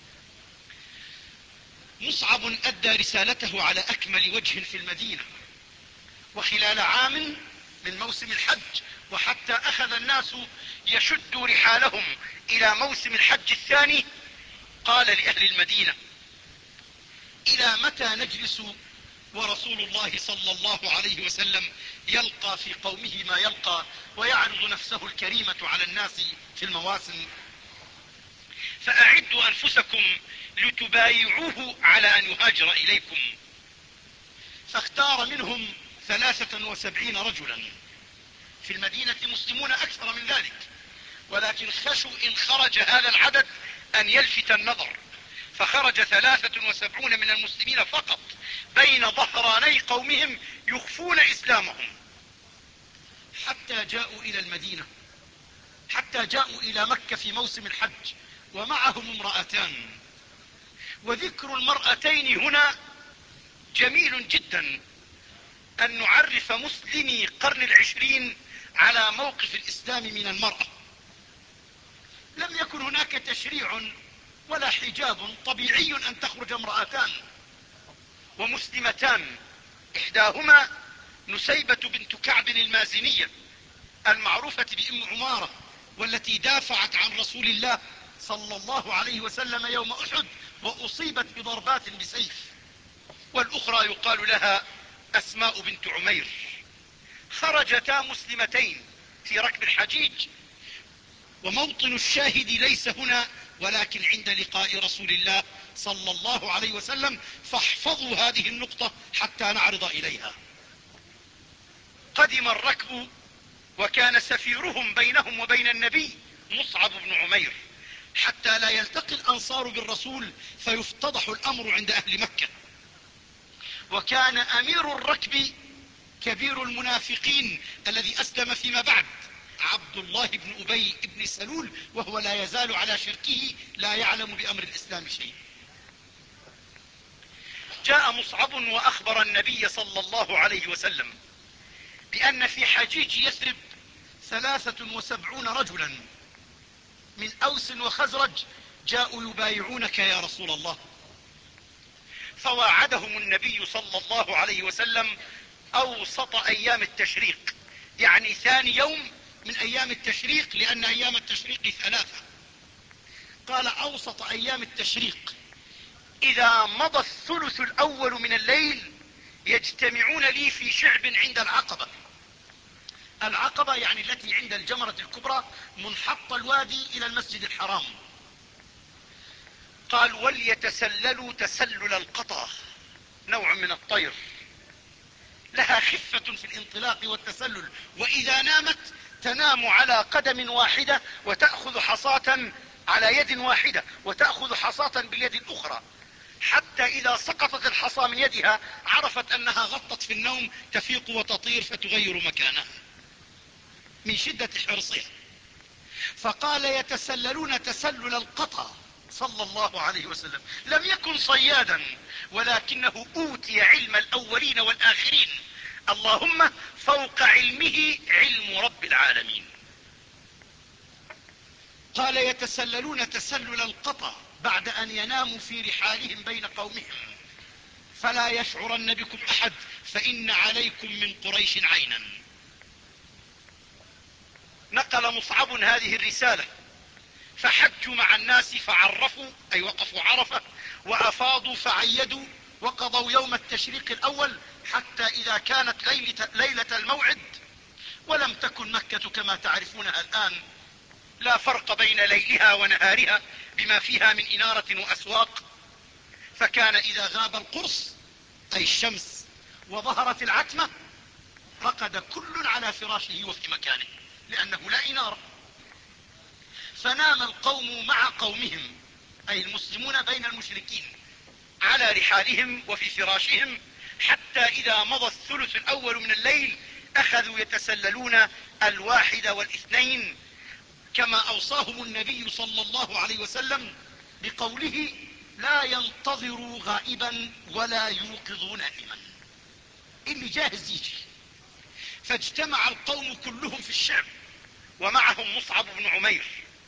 مصعب أدى رسالته على أكمل وجه في المدينة، وخلال عام من موسم الحج، وحتى أخذ الناس يشدوا رحالهم إلى موسم الحج الثاني، قال لأهل المدينة: إلى متى نجلس ورسول الله صلى الله عليه وسلم يلقى في قومه ما يلقى ويعرض نفسه الكريمة على الناس في المواسم؟ فأعدوا أنفسكم لتبايعوه على أن يهاجر إليكم. فاختار منهم ثلاثة وسبعين رجلا، في المدينة مسلمون أكثر من ذلك، ولكن خشوا إن خرج هذا العدد أن يلفت النظر، فخرج ثلاثة وسبعون من المسلمين فقط، بين ظهراني قومهم يخفون إسلامهم، حتى جاءوا إلى المدينة، حتى جاءوا إلى مكة في موسم الحج ومعهم امرأتان. وذكر المرأتين هنا جميل جدا، أن نعرف مسلمي قرن العشرين على موقف الإسلام من المرأة. لم يكن هناك تشريع ولا حجاب، طبيعي أن تخرج امرأتان ومسلمتان، إحداهما نسيبة بنت كعب المازنية المعروفة بأم عمارة، والتي دافعت عن رسول الله صلى الله عليه وسلم يوم أحد وأصيبت بضربات بسيف، والأخرى يقال لها أسماء بنت عمير. خرجتا مسلمتين في ركب الحجيج، وموطن الشاهد ليس هنا ولكن عند لقاء رسول الله صلى الله عليه وسلم، فاحفظوا هذه النقطة حتى نعرض إليها. قدم الركب وكان سفيرهم بينهم وبين النبي مصعب بن عمير، حتى لا يلتقي الأنصار بالرسول فيفتضح الأمر عند أهل مكة. وكان أمير الركب كبير المنافقين الذي أسلم فيما بعد، عبد الله بن أبي بن سلول، وهو لا يزال على شركه لا يعلم بأمر الإسلام شيء. جاء مصعب وأخبر النبي صلى الله عليه وسلم بأن في حجيج يثرب ثلاثة وسبعون رجلا من أوس وخزرج جاءوا يبايعونك يا رسول الله. فواعدهم النبي صلى الله عليه وسلم أوسط أيام التشريق، يعني ثاني يوم من أيام التشريق، لأن أيام التشريق ثلاثة. قال أوسط أيام التشريق، إذا مضى الثلث الأول من الليل يجتمعون لي في شعب عند العقبة. العقبة يعني التي عند الجمرة الكبرى منحط الوادي إلى المسجد الحرام. قال وليتسللوا تسلل القطا، نوع من الطير لها خفة في الانطلاق والتسلل، وإذا نامت تنام على قدم واحدة وتأخذ حصاة على يد واحدة وتأخذ حصاة باليد الأخرى، حتى إذا سقطت الحصى من يدها عرفت أنها غطت في النوم، تفيق وتطير فتغير مكانها من شدة حرصها. فقال يتسللون تسلل القطا صلى الله عليه وسلم. لم يكن صيادا، ولكنه أوتي علم الأولين والآخرين، اللهم فوق علمه علم رب العالمين. قال يتسللون تسلل القطا بعد أن يناموا في رحالهم بين قومهم، فلا يشعرن بكم أحد فإن عليكم من قريش عينا. نقل مصعب هذه الرسالة، فحجوا مع الناس فعرفوا، أي وقفوا عرفة، وأفاضوا فعيدوا، وقضوا يوم التشريق الأول، حتى إذا كانت ليلة, ليلة الموعد، ولم تكن مكة كما تعرفونها الآن، لا فرق بين ليلها ونهارها بما فيها من إنارة وأسواق، فكان إذا غاب القرص أي الشمس وظهرت العتمة رقد كل على فراشه وفي مكانه، لأنه لا إنارة. فنام القوم مع قومهم، أي المسلمون بين المشركين، على رحالهم وفي فراشهم، حتى إذا مضى الثلث الأول من الليل أخذوا يتسللون الواحد والاثنين، كما أوصاهم النبي صلى الله عليه وسلم بقوله لا ينتظروا غائبا ولا يوقظوا نائما، اللي جاهز يجي. فاجتمع القوم كلهم في الشعب ومعهم مصعب بن عمير،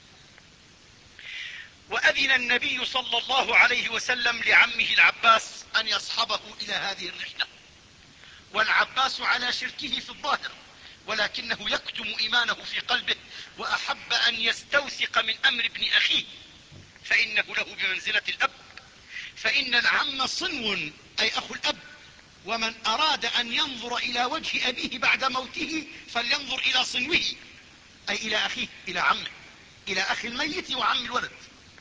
وأذن النبي صلى الله عليه وسلم لعمه العباس أن يصحبه إلى هذه الرحلة، والعباس على شركه في الظاهر، ولكنه يكتم إيمانه في قلبه، وأحب أن يستوثق من أمر ابن أخيه، فإنه له بمنزلة الأب، فإن العم صنو أي أخو الأب، ومن أراد أن ينظر إلى وجه أبيه بعد موته فلينظر إلى صنوه، أي إلى أخيه، إلى عمه، إلى أخي الميت وعم الولد.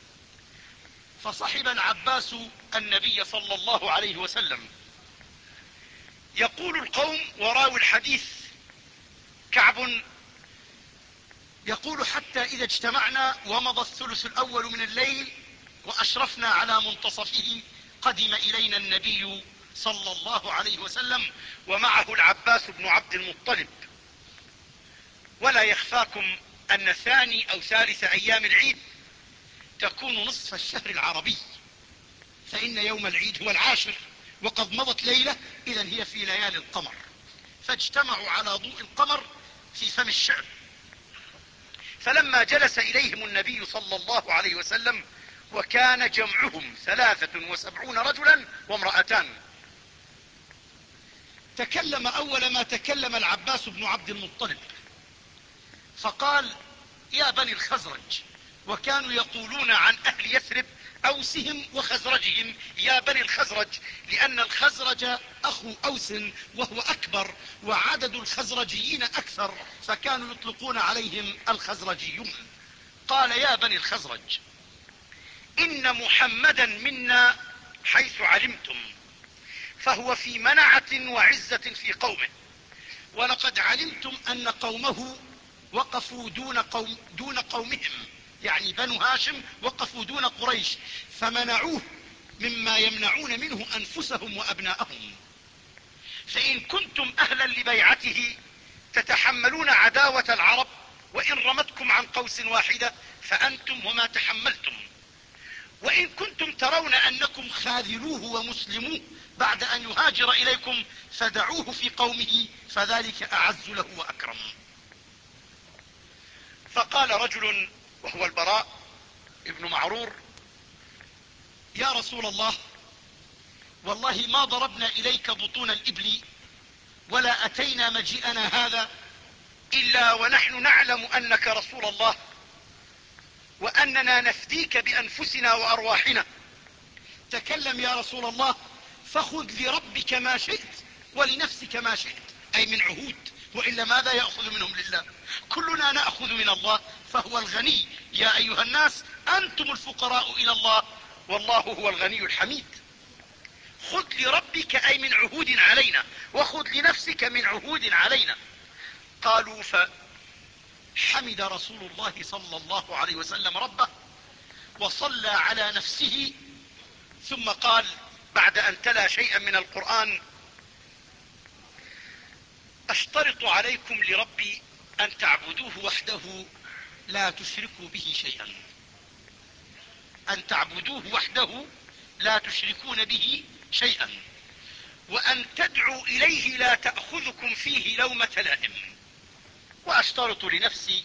فصحب العباس النبي صلى الله عليه وسلم. يقول القوم وراوي الحديث كعب يقول حتى إذا اجتمعنا ومضى الثلث الأول من الليل وأشرفنا على منتصفه قدم إلينا النبي صلى الله عليه وسلم ومعه العباس بن عبد المطلب. ولا يخفاكم أن ثاني أو ثالث أيام العيد تكون نصف الشهر العربي، فإن يوم العيد هو العاشر وقد مضت ليلة، إذن هي في ليالي القمر، فاجتمعوا على ضوء القمر في فم الشعب. فلما جلس إليهم النبي صلى الله عليه وسلم وكان جمعهم ثلاثة وسبعون رجلا وامرأتان، تكلم أول ما تكلم العباس بن عبد المطلب فقال: يا بني الخزرج. وكانوا يقولون عن أهل يثرب أوسهم وخزرجهم يا بني الخزرج، لأن الخزرج أخو أوس وهو أكبر، وعدد الخزرجيين أكثر، فكانوا يطلقون عليهم الخزرجيون. قال: يا بني الخزرج، إن محمدا منا حيث علمتم، فهو في منعة وعزة في قومه، ولقد علمتم أن قومه وقفوا دون, قوم دون قومهم، يعني بنو هاشم وقفوا دون قريش، فمنعوه مما يمنعون منه أنفسهم وأبناءهم. فإن كنتم أهلا لبيعته تتحملون عداوة العرب، وإن رمتكم عن قوس واحدة فأنتم وما تحملتم، وإن كنتم ترون أنكم خاذلوه ومسلموه بعد أن يهاجر إليكم فدعوه في قومه، فذلك أعز له وأكرم. فقال رجل وهو البراء ابن معرور: يا رسول الله، والله ما ضربنا إليك بطون الإبل ولا أتينا مجيئنا هذا إلا ونحن نعلم أنك رسول الله، وأننا نفديك بأنفسنا وأرواحنا. تكلم يا رسول الله، فخذ لربك ما شئت ولنفسك ما شئت، أي من عهود، وإلا ماذا يأخذ منهم لله؟ كلنا نأخذ من الله، فهو الغني. يا أيها الناس أنتم الفقراء إلى الله والله هو الغني الحميد. خذ لربك أي من عهود علينا، وخذ لنفسك من عهود علينا. قالوا: فحمد رسول الله صلى الله عليه وسلم ربه وصلى على نفسه، ثم قال بعد أن تلا شيئا من القرآن: أشترط عليكم لربي أن تعبدوه وحده لا تشركوا به شيئا، أن تعبدوه وحده لا تشركون به شيئا، وأن تدعوا إليه لا تأخذكم فيه لومة لائم، وأشترط لنفسي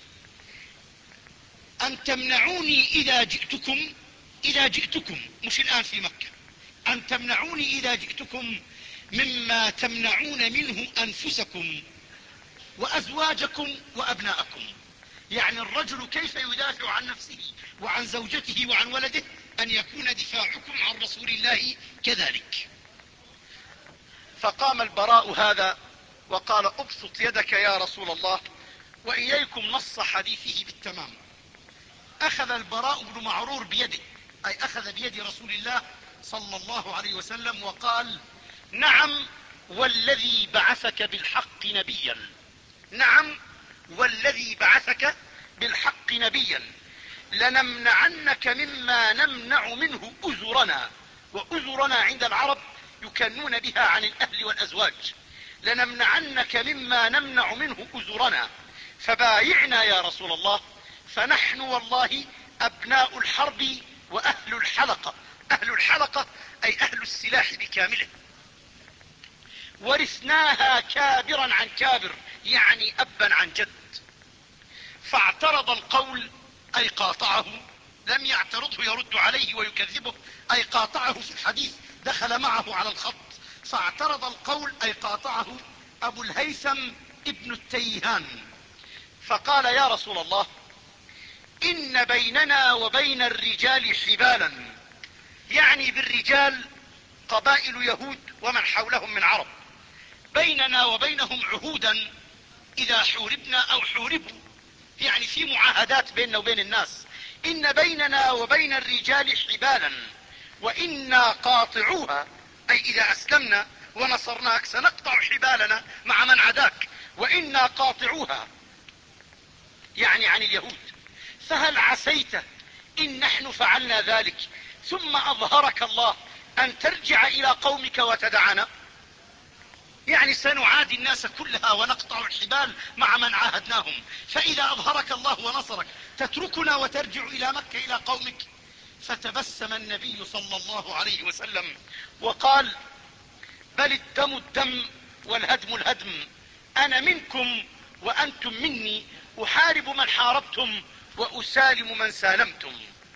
أن تمنعوني إذا جئتكم إذا جئتكم مش الآن في مكة، أن تمنعوني إذا جئتكم مما تمنعون منه أنفسكم وأزواجكم وأبناءكم. يعني الرجل كيف يدافع عن نفسه وعن زوجته وعن ولده، أن يكون دفاعكم عن رسول الله كذلك. فقام البراء هذا وقال: ابسط يدك يا رسول الله، وإليكم نص حديثه بالتمام. أخذ البراء بن معرور بيده، أي أخذ بيد رسول الله صلى الله عليه وسلم وقال: نعم والذي بعثك بالحق نبيا، نعم والذي بعثك بالحق نبيا، لنمنعنك مما نمنع منه أزرنا، وأزرنا عند العرب يكنون بها عن الأهل والأزواج، لنمنعنك مما نمنع منه أزرنا، فبايعنا يا رسول الله، فنحن والله أبناء الحرب وأهل الحلقة. أهل الحلقة أي أهل السلاح بكامله، ورثناها كابرا عن كابر، يعني أبا عن جد. فاعترض القول أي قاطعه، لم يعترضه يرد عليه ويكذبه، أي قاطعه في الحديث، دخل معه على الخط. فاعترض القول أي قاطعه أبو الهيثم ابن التيهان، فقال: يا رسول الله، إن بيننا وبين الرجال حبالا، يعني بالرجال قبائل يهود ومن حولهم من عرب، بيننا وبينهم عهودا إذا حوربنا أو حوربوا، يعني في معاهدات بيننا وبين الناس. إن بيننا وبين الرجال حبالا وإنا قاطعوها، أي إذا أسلمنا ونصرناك سنقطع حبالنا مع من عداك، وإنا قاطعوها يعني عن اليهود. فهل عسيت إن نحن فعلنا ذلك ثم أظهرك الله ان ترجع الى قومك وتدعنا؟ يعني سنعادي الناس كلها ونقطع الحبال مع من عاهدناهم، فاذا اظهرك الله ونصرك تتركنا وترجع الى مكة الى قومك؟ فتبسم النبي صلى الله عليه وسلم وقال: بل الدم الدم والهدم الهدم، انا منكم وانتم مني، احارب من حاربتم واسالم من سالمتم.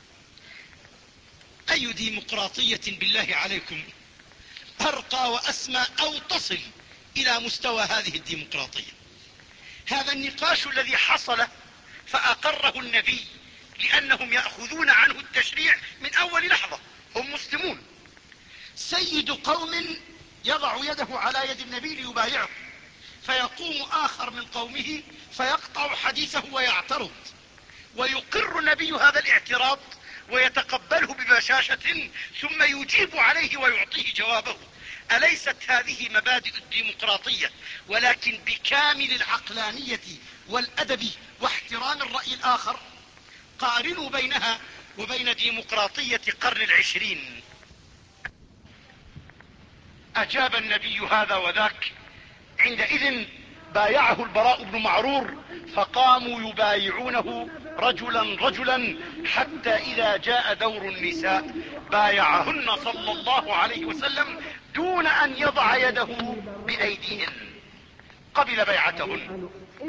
اي ديمقراطية بالله عليكم ارقى واسمى او تصل الى مستوى هذه الديمقراطية؟ هذا النقاش الذي حصل فاقره النبي لانهم يأخذون عنه التشريع من اول لحظة، هم مسلمون. سيد قوم يضع يده على يد النبي ليبايعه، فيقوم اخر من قومه فيقطع حديثه ويعترض، ويقر النبي هذا الاعتراض ويتقبله ببشاشة ثم يجيب عليه ويعطيه جوابه. أليست هذه مبادئ الديمقراطية؟ ولكن بكامل العقلانية والأدب واحترام الرأي الآخر. قارنوا بينها وبين ديمقراطية قرن العشرين. أجاب النبي هذا وذاك. عندئذ بايعه البراء بن معرور، فقاموا يبايعونه رجلا رجلا، حتى إذا جاء دور النساء بايعهن صلى الله عليه وسلم دون أن يضع يده بأيديهن، قبل بيعتهن،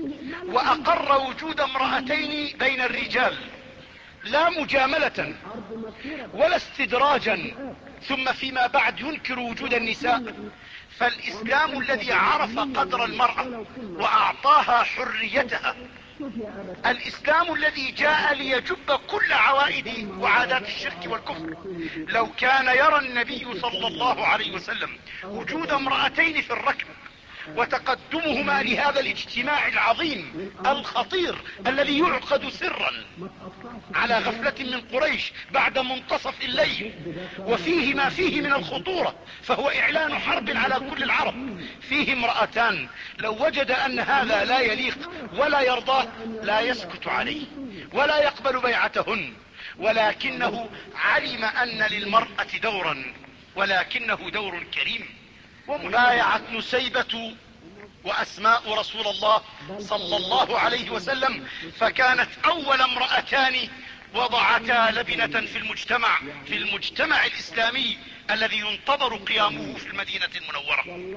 وأقر وجود امرأتين بين الرجال، لا مجاملة ولا استدراجا، ثم فيما بعد ينكر وجود النساء. فالإسلام الذي عرف قدر المرأة وأعطاها حريتها، الإسلام الذي جاء ليجب كل عوائد وعادات الشرك والكفر، لو كان يرى النبي صلى الله عليه وسلم وجود امرأتين في الركب وتقدمهما لهذا الاجتماع العظيم الخطير الذي يعقد سرا على غفلة من قريش بعد منتصف الليل، وفيه ما فيه من الخطورة، فهو اعلان حرب على كل العرب، فيه امرأتان، لو وجد ان هذا لا يليق ولا يرضاه لا يسكت عليه ولا يقبل بيعتهن، ولكنه علم ان للمرأة دورا، ولكنه دور كريم. ومبايعة نسيبة وأسماء رسول الله صلى الله عليه وسلم، فكانت أول امرأتان وضعتا لبنة في المجتمع في المجتمع الإسلامي الذي ينتظر قيامه في المدينة المنورة.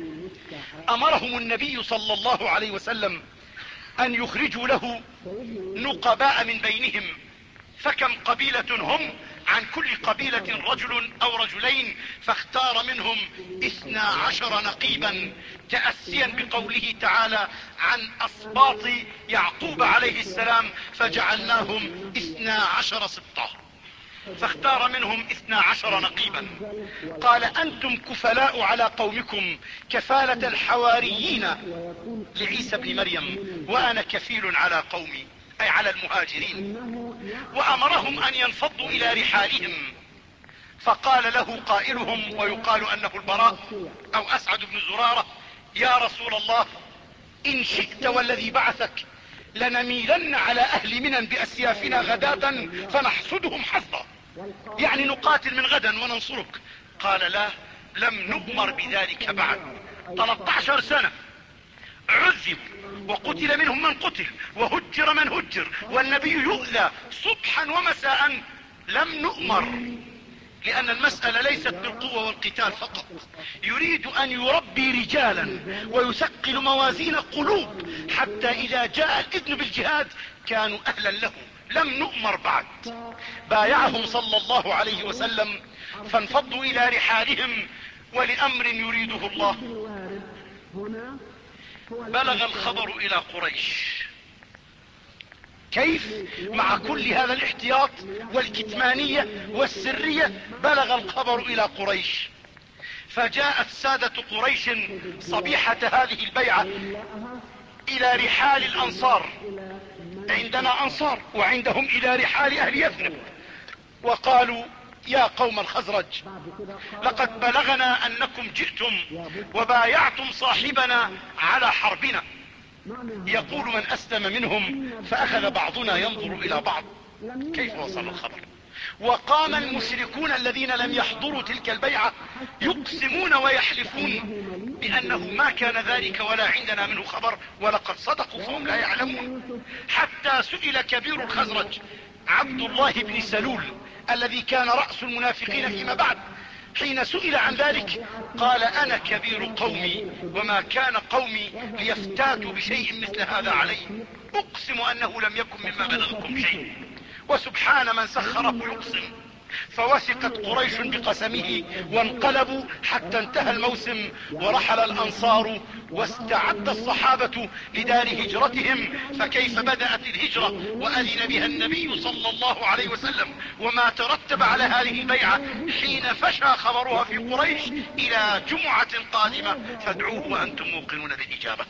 أمرهم النبي صلى الله عليه وسلم أن يخرجوا له نقباء من بينهم، فكم قبيلة هم؟ عن كل قبيلة رجل او رجلين، فاختار منهم اثنا عشر نقيبا، تأسيا بقوله تعالى عن اسباط يعقوب عليه السلام فجعلناهم اثنا عشر سبطا، فاختار منهم اثنا عشر نقيبا. قال: انتم كفلاء على قومكم كفالة الحواريين لعيسى بن مريم، وانا كفيل على قومي، اي على المهاجرين. وامرهم ان ينفضوا الى رحالهم، فقال له قائلهم ويقال انه البراء او اسعد بن زرارة: يا رسول الله، ان شئت والذي بعثك لنميلن على اهل منى باسيافنا غداة فنحصدهم حصدا، يعني نقاتل من غدا وننصرك. قال: لا، لم نؤمر بذلك بعد. ثلاث عشر سنة عذب وقتل منهم من قتل وهجر من هجر، والنبي يؤذى صبحا ومساء، لم نؤمر، لأن المسألة ليست بالقوة والقتال فقط، يريد أن يربي رجالا ويثقل موازين قلوب، حتى إذا جاء الإذن بالجهاد كانوا أهلا له. لم نؤمر بعد. بايعهم صلى الله عليه وسلم فانفضوا إلى رحالهم ولأمر يريده الله. بلغ الخبر إلى قريش. كيف؟ مع كل هذا الاحتياط والكتمانية والسرية بلغ الخبر إلى قريش، فجاءت سادة قريش صبيحة هذه البيعة إلى رحال الأنصار، عندنا أنصار وعندهم إلى رحال أهل يثرب، وقالوا: يا قوم الخزرج، لقد بلغنا أنكم جئتم وبايعتم صاحبنا على حربنا. يقول من أسلم منهم: فأخذ بعضنا ينظر إلى بعض. كيف وصل الخبر؟ وقام المشركون الذين لم يحضروا تلك البيعة يقسمون ويحلفون بأنه ما كان ذلك ولا عندنا منه خبر، ولقد صدقوا فهم لا يعلمون. حتى سئل كبير الخزرج عبد الله بن سلول الذي كان رأس المنافقين فيما بعد، حين سئل عن ذلك قال انا كبير قومي وما كان قومي ليفتاتوا بشيء مثل هذا علي، اقسم انه لم يكن مما بلغكم شيء. وسبحان من سخره يقسم. فوثقت قريش بقسمه وانقلبوا حتى انتهى الموسم ورحل الانصار واستعد الصحابة لدار هجرتهم. فكيف بدأت الهجرة وأذن بها النبي صلى الله عليه وسلم وما ترتب على هذه البيعة حين فشى خبرها في قريش إلى جمعة قادمة فادعوه وأنتم موقنون بالإجابة.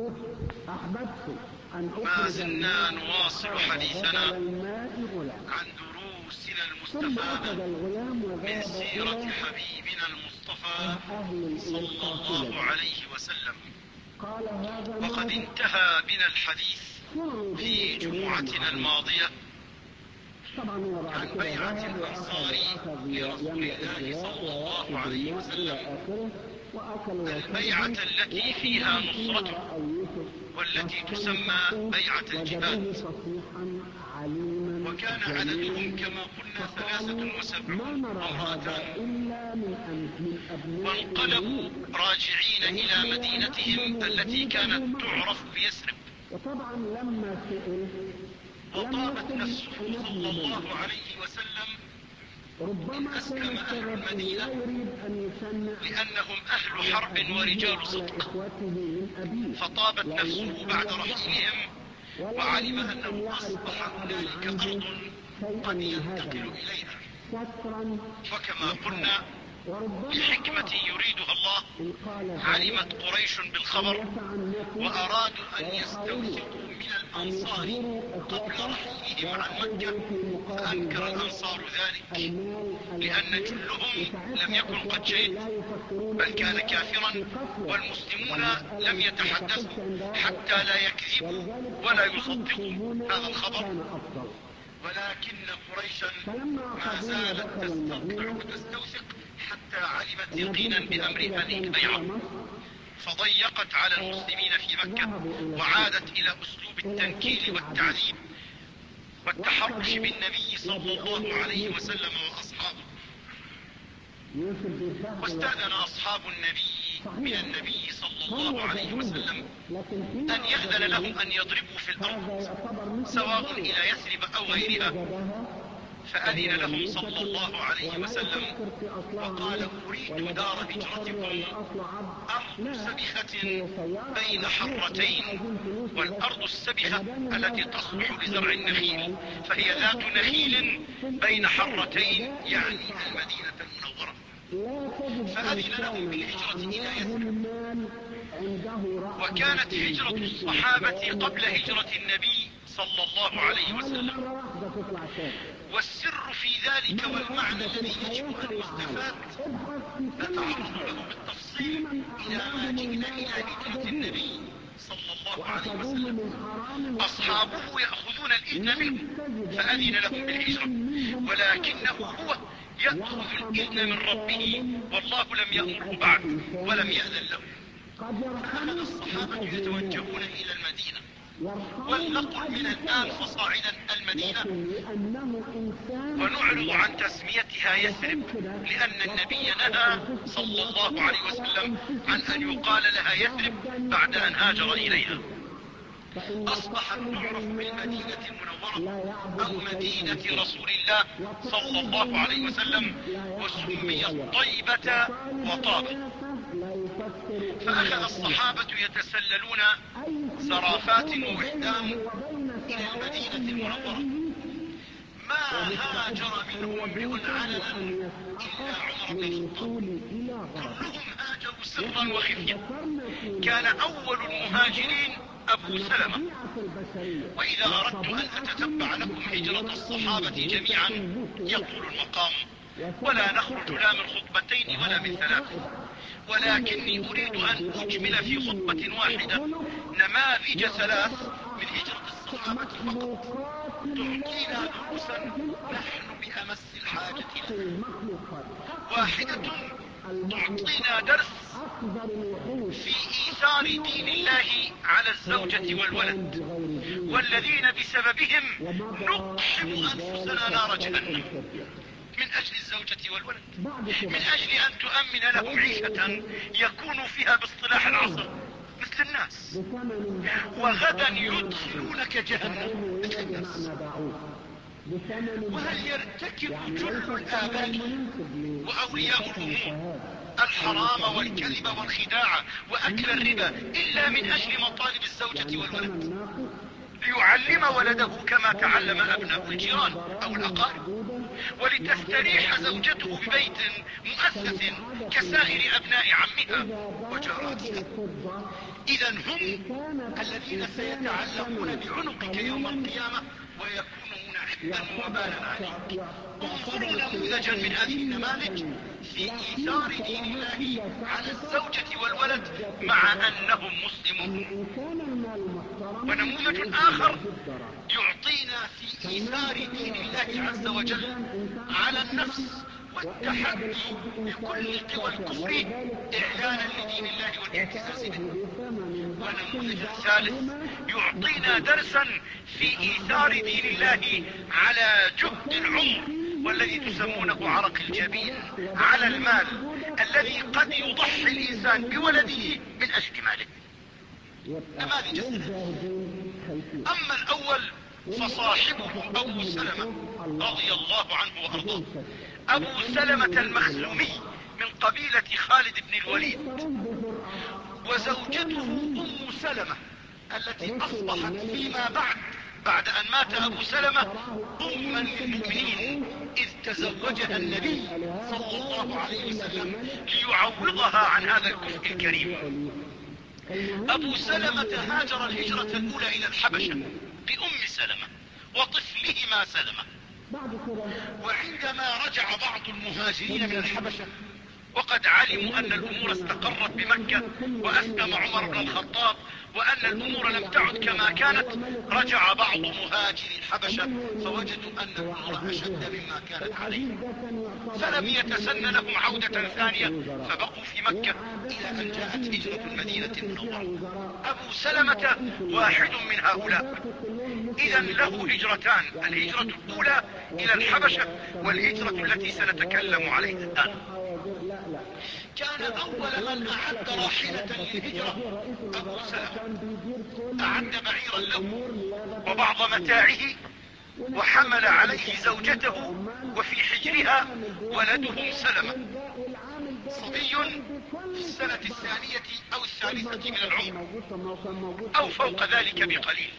ما زلنا نواصل حديثنا عن دروسنا المستفادة من سيرة حبيبنا المصطفى صلى الله عليه وسلم. وقد انتهى بنا الحديث في جمعتنا الماضية عن بيعة الأنصار لرسول الله صلى الله عليه وسلم، البيعة التي فيها نصرته والتي تسمى بيعة الجهاد. وكان عددهم كما قلنا ثلاثة وسبعون امرأة، وانقلبوا راجعين إلى مدينتهم التي كانت تعرف بيثرب. وطابت نفسه صلى الله عليه وسلم إن أسلم أهل المدينة لأنهم أهل حرب ورجال صدق، فطابت نفسه بعد رحيلهم وعلم أنه أصبح هنالك أرض قد ينتقل إليها. فكما قلنا بحكمة يريدها الله علمت قريش بالخبر وأرادوا أن يستوثقوا من الأنصار قبل رحيلهم عن مكة، فأنكر الأنصار ذلك لأن جلهم لم يكن قد شهد بل كان كافرا، والمسلمون لم يتحدثوا حتى لا يكذبوا ولا يصدقوا هذا الخبر. ولكن قريشا ما زالت تستطلع وتستوثق حتى علمت يقينا بأمر هذه البيعة، فضيقت على المسلمين في مكة وعادت إلى أسلوب التنكيل والتعذيب والتحرش بالنبي صلى الله عليه وسلم وأصحابه. واستأذن أصحاب النبي من النبي صلى الله عليه وسلم أن يأذن لهم أن يضربوا في الأرض سواء إلى يثرب أو غيرها، فأذن لهم صلى الله عليه وسلم وقال أريد دار هجرتكم أرض سبخة بين حرتين، والأرض السبخة التي تصلح لزرع النخيل فهي ذات نخيل بين حرتين يعني المدينة المنورة. فأذن لهم بالهجرة إلى يثرب. وكانت هجرة الصحابة قبل هجرة النبي صلى الله عليه وسلم. والسر في ذلك والمعنى الذي يجب أن يستفاد نتعرض له بالتفصيل إلى ما جئنا إلى هجرة النبي صلى الله عليه وسلم. أصحابه يأخذون الإذن منه فأذن لهم بالهجرة، ولكنه هو يأخذ الإذن من ربه والله لم يأمره بعد ولم يأذن له. فأخذ الصحابة يتوجهون إلى المدينة، ولنقل من الآن فصاعدا المدينة ونعرض عن تسميتها يثرب، لأن النبي نهى صلى الله عليه وسلم عن أن يقال لها يثرب بعد أن هاجر إليها. أصبحت تعرف بالمدينة المنورة أو مدينة رسول الله صلى الله عليه وسلم، وسميت طيبة وطابة. فأخذ الصحابة يتسللون زرافات ووحدان إلى المدينة المنورة. ما هاجر منهم امرئ علنا إلا عمر بن الخطاب، كلهم هاجروا سرا وخفيا. كان أول المهاجرين أبو سلمة. وإذا أردت أن أتتبع لكم هجرة الصحابة جميعا يطول المقام ولا نخرج لا من خطبتين ولا من ثلاث، ولكني أريد أن أجمل في خطبة واحدة نماذج ثلاث من هجرة الصحابة الصحابة فقط تعطينا دروسا نحن بأمس الحاجة لها. واحدة تعطينا درس في إيثار دين الله على الزوجة والولد، والذين بسببهم نقحم أنفسنا نار جهنم من أجل الزوجة والولد، من أجل أن تؤمن لهم عيشة يكون فيها باصطلاح العصر مثل الناس، وغدا يدخلونك جهنم مثل الناس. وهل يرتكب جل الآباء وأولياء الأمور الحرام والكذب والخداع وأكل الربا إلا من أجل مطالب الزوجة والولد، ليعلم ولده كما تعلم أبناء الجيران أو الأقارب، ولتستريح زوجته ببيت مؤسس كسائر أبناء عمها وجاراتها؟ إذا هم الذين سيتعلقون بعنقك يوم القيامة ويكونون عبئا وبالا عليك. انظروا نموذجا من هذه النماذج في إيثار دين الله على الزوجة والولد مع أنهم مسلمون. ونموذج آخر يعطينا في إيثار دين الله عز وجل على النفس والتحدي بكل قوى الكفر إعلانا لدين الله والاعتزاز به. ونموذج ثالث يعطينا درسا في إيثار دين الله على جهد العمر والذي تسمونه عرق الجبين، على المال الذي قد يضحي الإنسان بولده من أجل ماله. نماذج الثلاث. أما الأول فصاحبه أبو سلمة رضي الله عنه وأرضاه، أبو سلمة المخزومي من قبيلة خالد بن الوليد، وزوجته أم سلمة التي أصبحت فيما بعد بعد أن مات أبو سلمة أما للمؤمنين، إذ تزوجها النبي صلى الله عليه وسلم ليعوضها عن هذا الكفء الكريم. أبو سلمة هاجر الهجرة الأولى إلى الحبشة بأم سلمة وطفلهما سلمة. وعندما رجع بعض المهاجرين من الحبشة وقد علموا أن الأمور استقرت بمكة وأسلم عمر بن الخطاب وأن الأمور لم تعد كما كانت، رجع بعض مهاجري الحبشة فوجدوا أن الأمور أشد مما كانت عليه، فلم يتسن لهم عودة ثانية، فبقوا في مكة إلى أن جاءت هجرة المدينة المنورة. أبو سلمة واحد من هؤلاء. إذا له هجرتان، الهجرة الأولى إلى الحبشة والهجرة التي سنتكلم عليها الآن. كان أول من أعد راحلة للهجرة أبو سلمة، أعد بعيرا له وبعض متاعه، وحمل عليه زوجته وفي حجرها ولده سلمة صبي في السنة الثانية أو الثالثة من العمر أو فوق ذلك بقليل.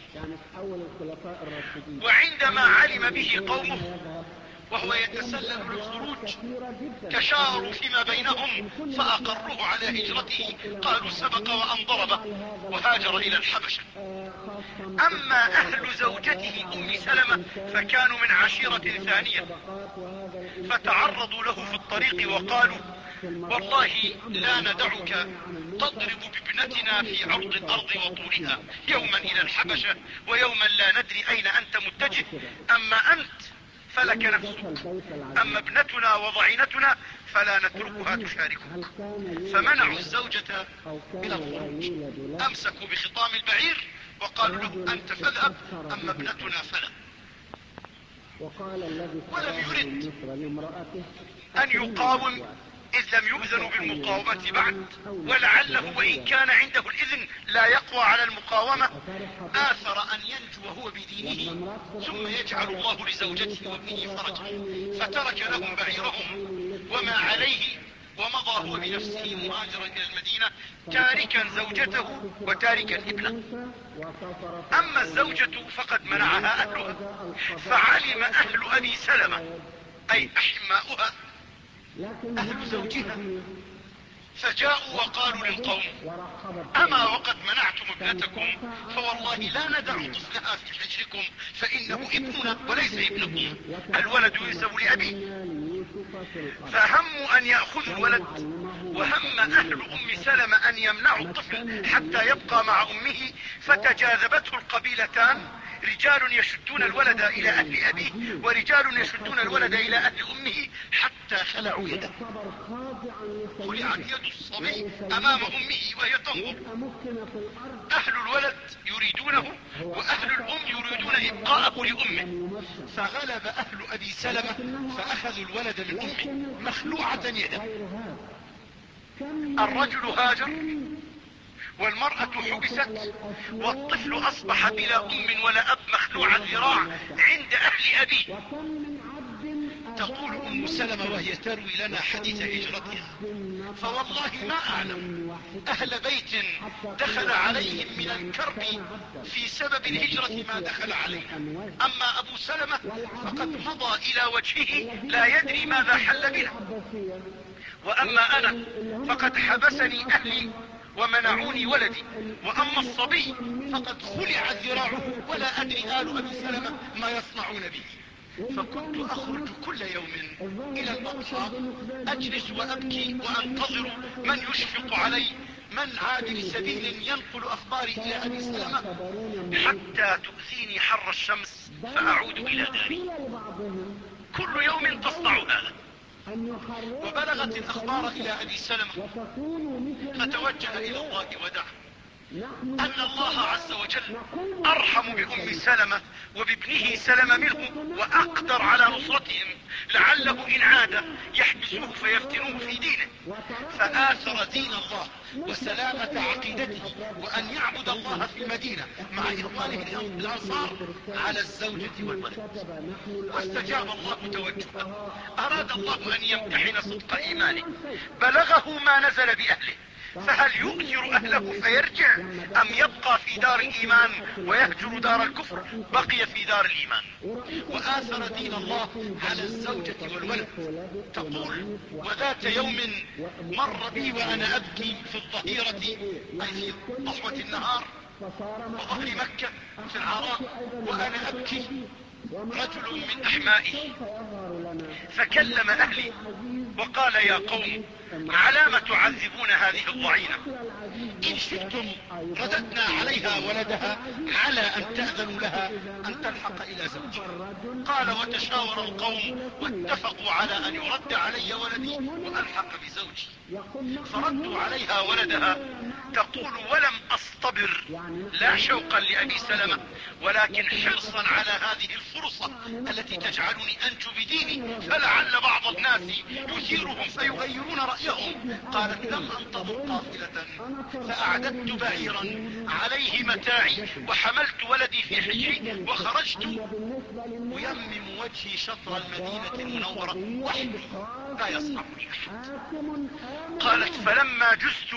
وعندما علم به قومه وهو يتسلل للخروج تشاوروا فيما بينهم فأقروه على هجرته، قالوا سبق وأن ضربه وهاجر إلى الحبشة. أما أهل زوجته أم سلمة فكانوا من عشيرة ثانية، فتعرضوا له في الطريق وقالوا والله لا ندعك تضرب بابنتنا في عرض الأرض وطولها، يوما إلى الحبشة ويوما لا ندري أين أنت متجه، أما أنت فلك نفسك، أما ابنتنا وضعينتنا فلا نتركها تشاركك. فمنعوا الزوجة من الخروج، أمسكوا بخطام البعير وقالوا له أنت فاذهب، أما ابنتنا فلا. ولم يرد أن يقاوم إذ لم يؤذنوا بالمقاومة بعد، ولعله وإن كان عنده الإذن لا يقوى على المقاومة، آثر أن ينجو هو بدينه ثم يجعل الله لزوجته وابنه فرجا، فترك لهم بعيرهم وما عليه ومضى هو بنفسه مهاجرا إلى المدينة تاركا زوجته وتاركا ابنه. أما الزوجة فقد منعها أهلها، فعلم أهل أبي سلمة أي أحماؤها أهل زوجها فجاءوا وقالوا للقوم أما وقد منعتم ابنتكم فوالله لا ندع طفلها في حجركم فإنه ابننا وليس ابنكم، الولد ينسب لأبيه. فهموا أن يأخذوا الولد، وهم أهل أم سلمة أن يمنعوا الطفل حتى يبقى مع أمه، فتجاذبته القبيلتان رجال يشدون الولد الى اهل ابيه ورجال يشدون الولد الى اهل امه حتى خلعوا يده. خلعت يد الصبي امام امه وهي تنظر. اهل الولد يريدونه واهل الام يريدون ابقاءه لامه، فغلب اهل ابي سلمة فاخذوا الولد من امه مخلوعة يده. الرجل هاجر والمرأة حبست والطفل اصبح بلا ام ولا اب مخلوع الذراع عند اهل ابيه. تقول ام سلمة وهي تروي لنا حديث هجرتها: فوالله ما اعلم اهل بيت دخل عليهم من الكرب في سبب الهجرة ما دخل عليهم. اما ابو سلمة فقد مضى الى وجهه لا يدري ماذا حل بنا، واما انا فقد حبسني اهلي ومنعوني ولدي، واما الصبي فقد خلع ذراعه ولا ادري آل ابي سلمة ما يصنعون به. فكنت اخرج كل يوم الى الاضحى اجلس وابكي وانتظر من يشفق علي، من عابر سبيل ينقل اخباري الى ابي سلمة، حتى تؤذيني حر الشمس فاعود الى داري. كل يوم تصنع هذا. وبلغت الاخبار الى ابي سلمة فتوجه الى الله ودعا ان الله عز وجل ارحم بام سلمة وبابنه سلمة منه واقدر على نصرتهم، لعله ان عاد يحبسوه فيفتنوه في دينه، فآثر دين الله وسلامة عقيدته وان يعبد الله في المدينة مع اخوانه الانصار على الزوجة والولد. واستجاب الله توجهه. اراد الله ان يمتحن صدق ايمانه. بلغه ما نزل باهله، فهل يؤثر اهله فيرجع ام يبقى في دار الايمان ويهجر دار الكفر؟ بقي في دار الايمان واثر دين الله على الزوجة والولد. تقول: وذات يوم مر بي وانا ابكي في الظهيرة اي في ضحوة النهار وظهر مكة في العراء وانا ابكي رجل من احمائي فكلم اهلي وقال: يا قوم، علام تعذبون هذه الضعينة؟ ان شئتم رددنا عليها ولدها على ان تأذنوا لها ان تلحق الى زوجها. قال: وتشاور القوم واتفقوا على ان يرد علي ولدي والحق بزوجي، فردوا عليها ولدها. تقول: ولم اصطبر لا شوقا لابي سلمة ولكن حرصا على هذه الفرصة التي تجعلني انجو بديني، فلعل بعض الناس يثيرهم فيغيرون رأيهم. قالت: لم انتظر قافلة فاعددت بعيرا عليه متاعي وحملت ولدي في حجري وخرجت ويمم وجهي شطر المدينة المنورة وحدي لا يصحبني احد. قالت: فلما جزت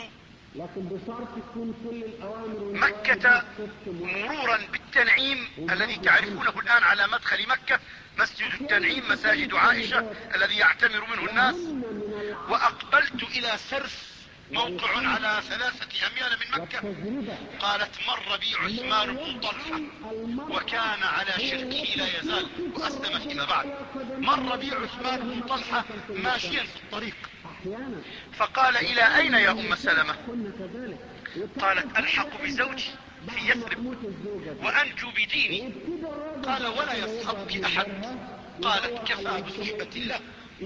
مكة مرورا بالتنعيم الذي تعرفونه الآن على مدخل مكة، مسجد التنعيم مساجد عائشة الذي يعتمر منه الناس، وأقبلت إلى سرف موقع على ثلاثة أميال من مكة. قالت: مر بي عثمان بن طلحة وكان على شركه لا يزال وأسلم فيما بعد. مر بي عثمان بن طلحة ماشيا في الطريق فقال: إلى أين يا أم سلمة؟ قالت: ألحق بزوجي في يثرب وأنجو بديني. قال: ولا يصحبك أحد؟ قالت: كفى بصحبة الله.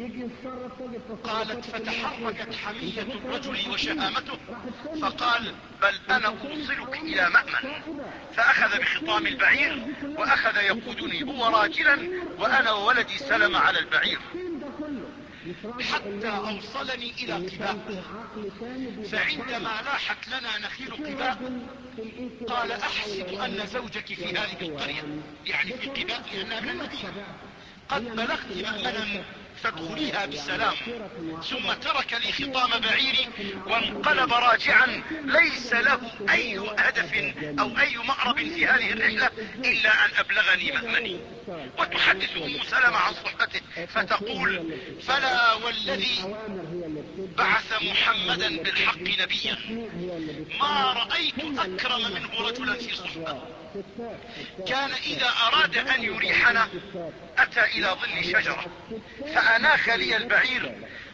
قالت: فتحركت حمية الرجل وشهامته فقال: بل أنا أوصلك إلى مأمن. فأخذ بخطام البعير وأخذ يقودني هو راجلا وأنا وولدي سلم على البعير حتى أوصلني إلى قباء. فعندما لاحت لنا نخيل قباء قال: أحسب أن زوجك في هذه القرية، يعني في قباء لأنها من المدينة، قد بلغت مأمنا فادخليها بسلام. ثم ترك لي خطام بعيري وانقلب راجعا ليس له اي هدف او اي مأرب في هذه الرحلة الا ان ابلغني مأمني. وتحدث ام سلمة عن صحبته فتقول: فلا والذي بعث محمدا بالحق نبيا ما رأيت اكرم منه رجلا في صحبة. كان اذا اراد ان يريحنا اتى الى ظل شجرة فاناخ لي البعير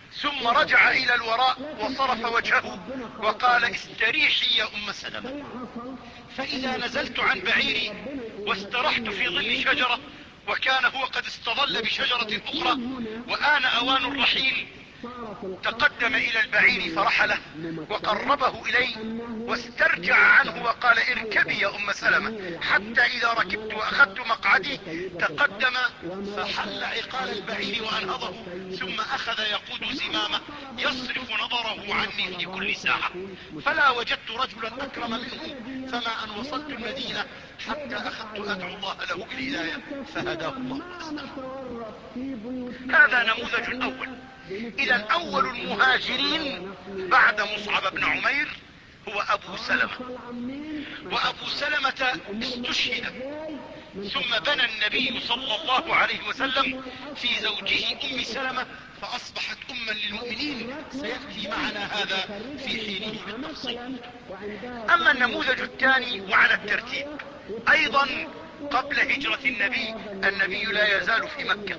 ثم رجع الى الوراء وصرف وجهه وقال استريحي يا ام سلمة. فاذا نزلت عن بعيري واسترحت في ظل شجرة وكان هو قد استظل بشجرة اخرى وآن اوان الرحيل، تقدم الى البعير فرحله وقربه الي واسترجع عنه وقال اركبي يا ام سلمة، حتى اذا ركبت واخذت مقعدي تقدم فحل عقال البعير وانهضه ثم اخذ يقود زمامه يصرف نظره عني في كل ساعة، فلا وجدت رجلا اكرم منه، فما ان وصلت المدينة حتى اخذت ادعو الله له بالهداية فهداه الله واسلمه. هذا نموذج اول. اذا اول المهاجرين بعد مصعب بن عمير هو ابو سلمة، وابو سلمة استشهد ثم بنى النبي صلى الله عليه وسلم في زوجه ام سلمة فاصبحت اما للمؤمنين، سيأتي معنا هذا في حينه بالتفصيل. اما النموذج الثاني وعلى الترتيب ايضا قبل هجرة النبي، النبي لا يزال في مكة،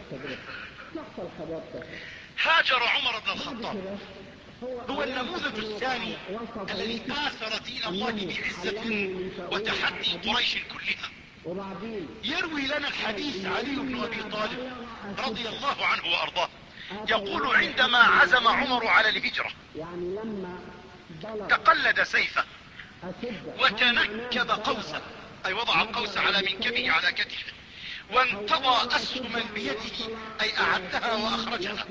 هاجر عمر بن الخطاب، هو النموذج الثاني الذي آثر دين الله بعزة وتحدي قريش كلها. يروي لنا الحديث علي بن ابي طالب رضي الله عنه وارضاه، يقول عندما عزم عمر على الهجرة تقلد سيفه وتنكب قوسه، اي وضع القوس على منكبه على كتفه، وانتضى اسهما بيده اي اعدها واخرجها،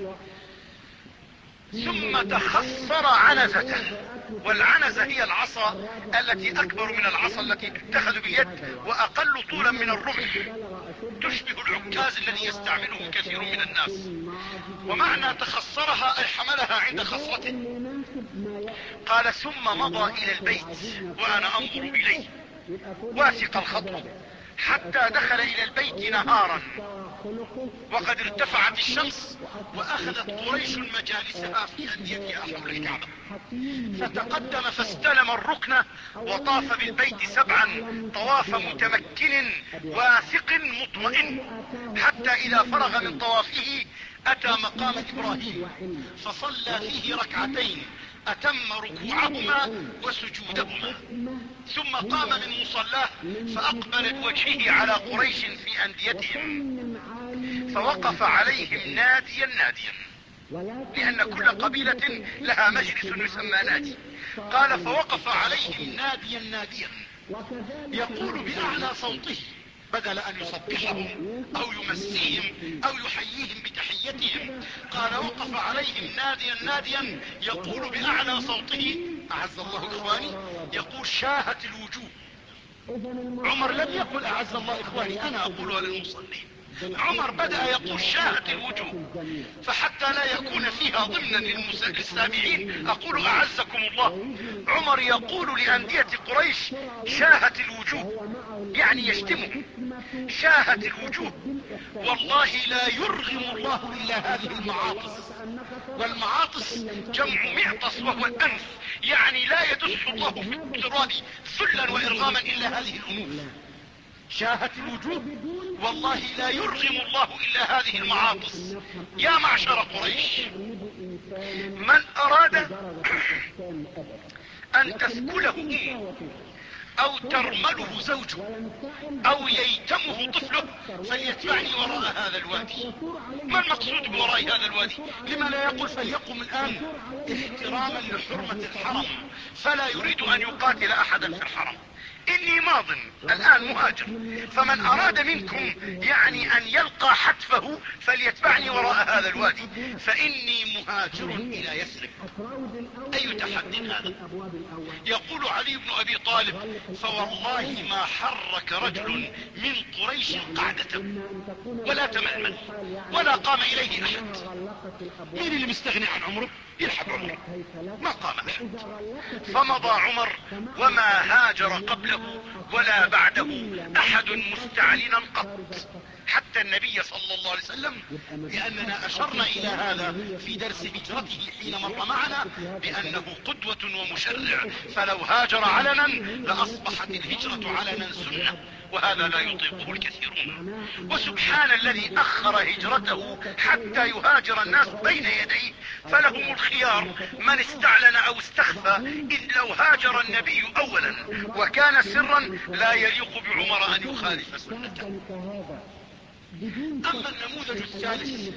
ثم تخصر عنزته، والعنزة هي العصا التي اكبر من العصا التي تتخذ باليد واقل طولا من الرمح، تشبه العكاز الذي يستعمله كثير من الناس. ومعنى تخصرها اي حملها عند خصرته. قال ثم مضى الى البيت وانا انظر اليه واثق الخطوة حتى دخل الى البيت نهارا وقد ارتفعت الشمس واخذت قريش مجالسها في انديتها حول الكعبة، فتقدم فاستلم الركن وطاف بالبيت سبعا طواف متمكن واثق مطمئن، حتى اذا فرغ من طوافه اتى مقام ابراهيم فصلى فيه ركعتين اتم ركوعهما وسجودهما، ثم قام من مصلاه فاقبل بوجهه على قريش في انديتهم فوقف عليهم ناديا ناديا، لان كل قبيلة لها مجلس يسمى نادي. قال فوقف عليهم ناديا ناديا يقول باعلى صوته بدل ان يصبحهم او يمسيهم او يحييهم بتحيتهم، قال وقف عليهم ناديا ناديا يقول باعلى صوته اعز الله اخواني، يقول شاهت الوجوه. عمر لم يقل اعز الله اخواني، انا اقولها للمصلين. عمر بدأ يقول شاهت الوجوه، فحتى لا يكون فيها ضمنا للسامعين اقول اعزكم الله. عمر يقول لأندية قريش شاهت الوجوه، يعني يشتمه شاهت الوجوه، والله لا يرغم الله الا هذه المعاطس، والمعاطس جمع معطس وهو الانف، يعني لا يدس الله في التراب ذلا وارغاما الا هذه الانوف. شاهت الوجوه والله لا يرغم الله الا هذه المعاطس. يا معشر قريش، من اراد ان تثكله امه او ترمله زوجه او ييتمه طفله فليتبعني وراء هذا الوادي. ما المقصود بوراء هذا الوادي؟ لما لا يقول فليقم الان احتراما لحرمة الحرم، فلا يريد ان يقاتل احدا في الحرم. اني ماض الان مهاجر، فمن اراد منكم يعني ان يلقى حتفه فليتبعني وراء هذا الوادي، فاني مهاجر الى يثرب. اي تحدي هذا؟ يقول علي بن ابي طالب فوالله ما حرك رجل من قريش قعدة ولا تململ ولا قام اليه احد. مين اللي مستغني عن عمره؟ يلحق عمره، ما قام احد. فمضى عمر وما هاجر قبله ولا بعده احد مستعلنا قط، حتى النبي صلى الله عليه وسلم، لأننا أشرنا إلى هذا في درس هجرته حين مر معنا بأنه قدوة ومشرع، فلو هاجر علنا لأصبحت الهجرة علنا سنة، وهذا لا يطيقه الكثيرون. وسبحان الذي أخر هجرته حتى يهاجر الناس بين يديه، فلهم الخيار من استعلن أو استخفى، إذ لو هاجر النبي أولا وكان سرا لا يليق بعمر أن يخالف سنته. أما النموذج الثالث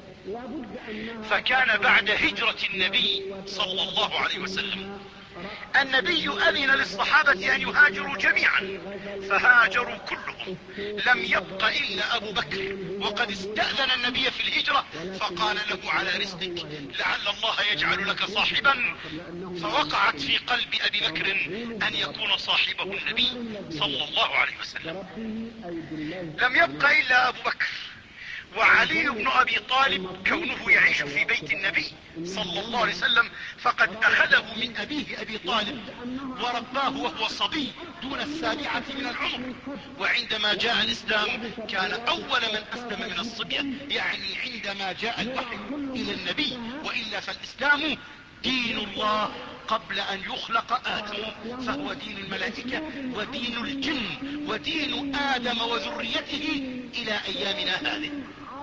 فكان بعد هجرة النبي صلى الله عليه وسلم. النبي أذن للصحابة أن يهاجروا جميعا فهاجروا كلهم، لم يبق إلا أبو بكر، وقد استأذن النبي في الهجرة فقال له على رزقك لعل الله يجعل لك صاحبا، فوقعت في قلب أبي بكر أن يكون صاحبه النبي صلى الله عليه وسلم. لم يبق إلا أبو بكر وعلي بن أبي طالب، كونه يعيش في بيت النبي صلى الله عليه وسلم فقد أخذه من أبيه أبي طالب ورباه وهو صبي دون السابعة من العمر، وعندما جاء الإسلام كان أول من أسلم من الصبية، يعني عندما جاء الوحي إلى النبي، وإلا فالإسلام دين الله قبل أن يخلق آدم، فهو دين الملائكة ودين الجن ودين آدم وذريته إلى أيامنا هذه.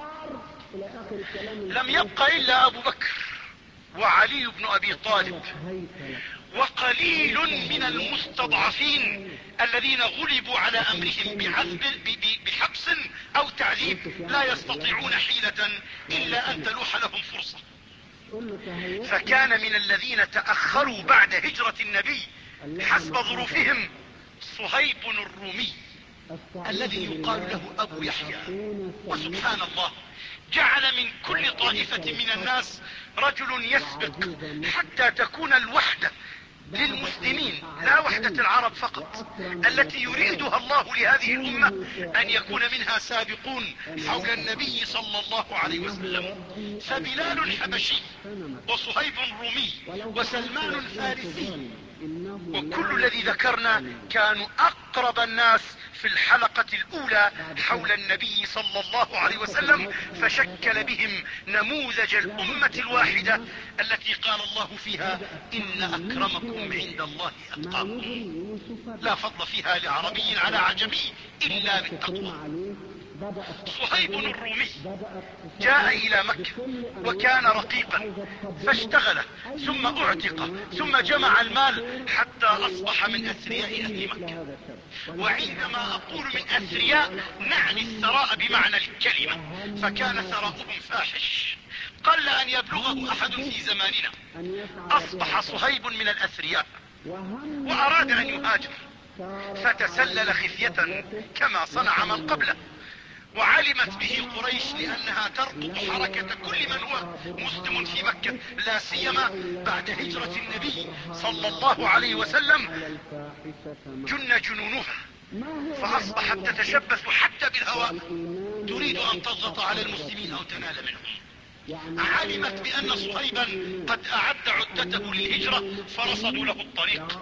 لم يبق إلا أبو بكر وعلي بن أبي طالب وقليل من المستضعفين الذين غلبوا على أمرهم بعذب بحبس أو تعذيب، لا يستطيعون حيلة إلا أن تلوح لهم فرصة. فكان من الذين تأخروا بعد هجرة النبي حسب ظروفهم صهيب الرومي الذي يقال له أبو يحيى. وسبحان الله، جعل من كل طائفة من الناس رجل يسبق حتى تكون الوحدة للمسلمين، لا وحدة العرب فقط التي يريدها الله لهذه الأمة، أن يكون منها سابقون حول النبي صلى الله عليه وسلم. فبلال الحبشي وصهيب الرومي وسلمان الفارسي وكل الذي ذكرنا كانوا أقرب الناس في الحلقة الأولى حول النبي صلى الله عليه وسلم، فشكل بهم نموذج الأمة الواحدة التي قال الله فيها إن أكرمكم عند الله أتقاكم، لا فضل فيها لعربي على عجمي إلا بالتقوى. صهيب الرومي جاء إلى مكة وكان رقيقا فاشتغل ثم اعتق ثم جمع المال حتى أصبح من أثرياء أهل مكة. وعندما أقول من أثرياء نعني الثراء بمعنى الكلمة، فكان ثراؤهم فاحش قل أن يبلغه أحد في زماننا. أصبح صهيب من الأثرياء وأراد أن يهاجر فتسلل خفية كما صنع من قبله، وعلمت به قريش لأنها تربط حركة كل من هو مسلم في مكة، لا سيما بعد هجرة النبي صلى الله عليه وسلم جن جنونها، فأصبحت تتشبث حتى بالهواء تريد أن تضغط على المسلمين أو تنال منهم. علمت بأن صهيبا قد أعد عدته للهجرة فرصدوا له الطريق،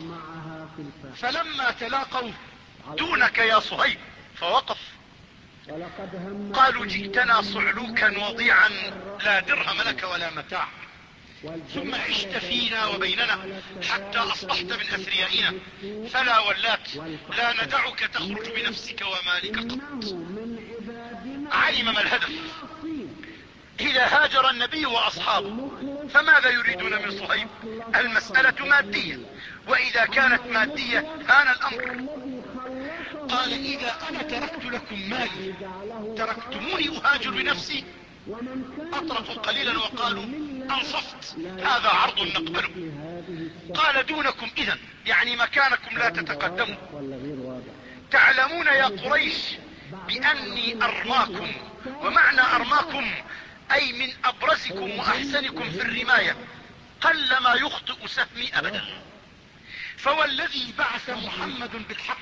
فلما تلاقوا دونك يا صهيب فوقف، قالوا جئتنا صعلوكا وضيعا لا درهم لك ولا متاع، ثم عشت فينا وبيننا حتى أصبحت من أثريائنا، فلا ولات لا ندعك تخرج بنفسك ومالك قط. علم ما الهدف. إذا هاجر النبي وأصحابه فماذا يريدون من صهيب؟ المسألة مادية، وإذا كانت مادية هان الأمر. قال إذا أنا تركت لكم مالي تركتموني أهاجر بنفسي؟ أطرقوا قليلا وقالوا أنصفت، هذا عرض نقبله. قال دونكم إذن، يعني مكانكم لا تتقدموا. تعلمون يا قريش بأني أرماكم، ومعنى أرماكم أي من أبرزكم وأحسنكم في الرماية، قلما يخطئ سهمي أبدا. فوالذي بعث محمد بالحق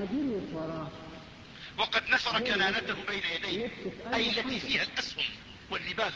وقد نشر كنانته بين يديه، أي التي فيها الأسهم واللباس،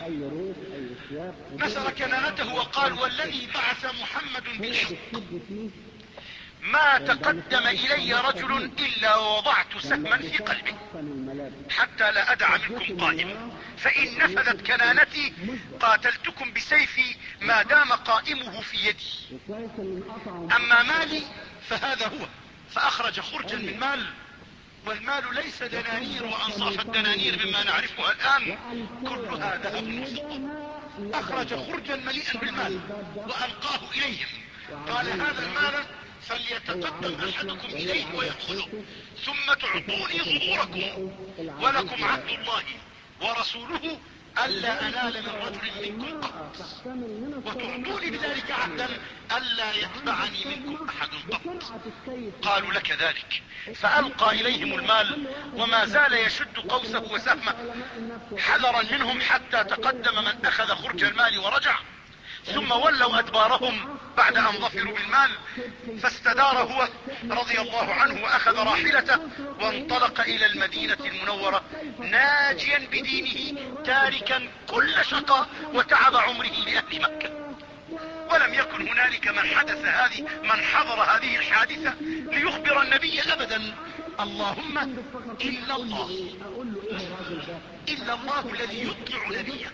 نشر كنانته وقال والذي بعث محمد بالحق ما تقدم الي رجل الا ووضعت سهما في قلبه حتى لا ادع منكم قائم، فان نفذت كنانتي قاتلتكم بسيفي ما دام قائمه في يدي، اما مالي فهذا هو. فاخرج خرجا من مال، والمال ليس دنانير وانصاف الدنانير مما نعرفها الان، كلها ذهب وفضة. اخرج خرجا مليئا بالمال والقاه اليهم، قال هذا المال فليتقدم احدكم اليه ويأخذه، ثم تعطوني ظهوركم، ولكم عهد الله ورسوله الا انال من رجل منكم قط، وتعطوني بذلك عهدا الا يتبعني منكم احد قط. قالوا لك ذلك. فالقى اليهم المال وما زال يشد قوسه وسهمه حذرا منهم حتى تقدم من اخذ خرج المال ورجع، ثم ولوا ادبارهم بعد ان ظفروا بالمال، فاستدار هو رضي الله عنه واخذ راحلته وانطلق الى المدينة المنورة ناجيا بدينه تاركا كل شقاء وتعب عمره لاهل مكة. ولم يكن هنالك من حدث هذه من حضر هذه الحادثة ليخبر النبي ابدا، اللهم الا الله، الا الله الذي يطلع نبيه.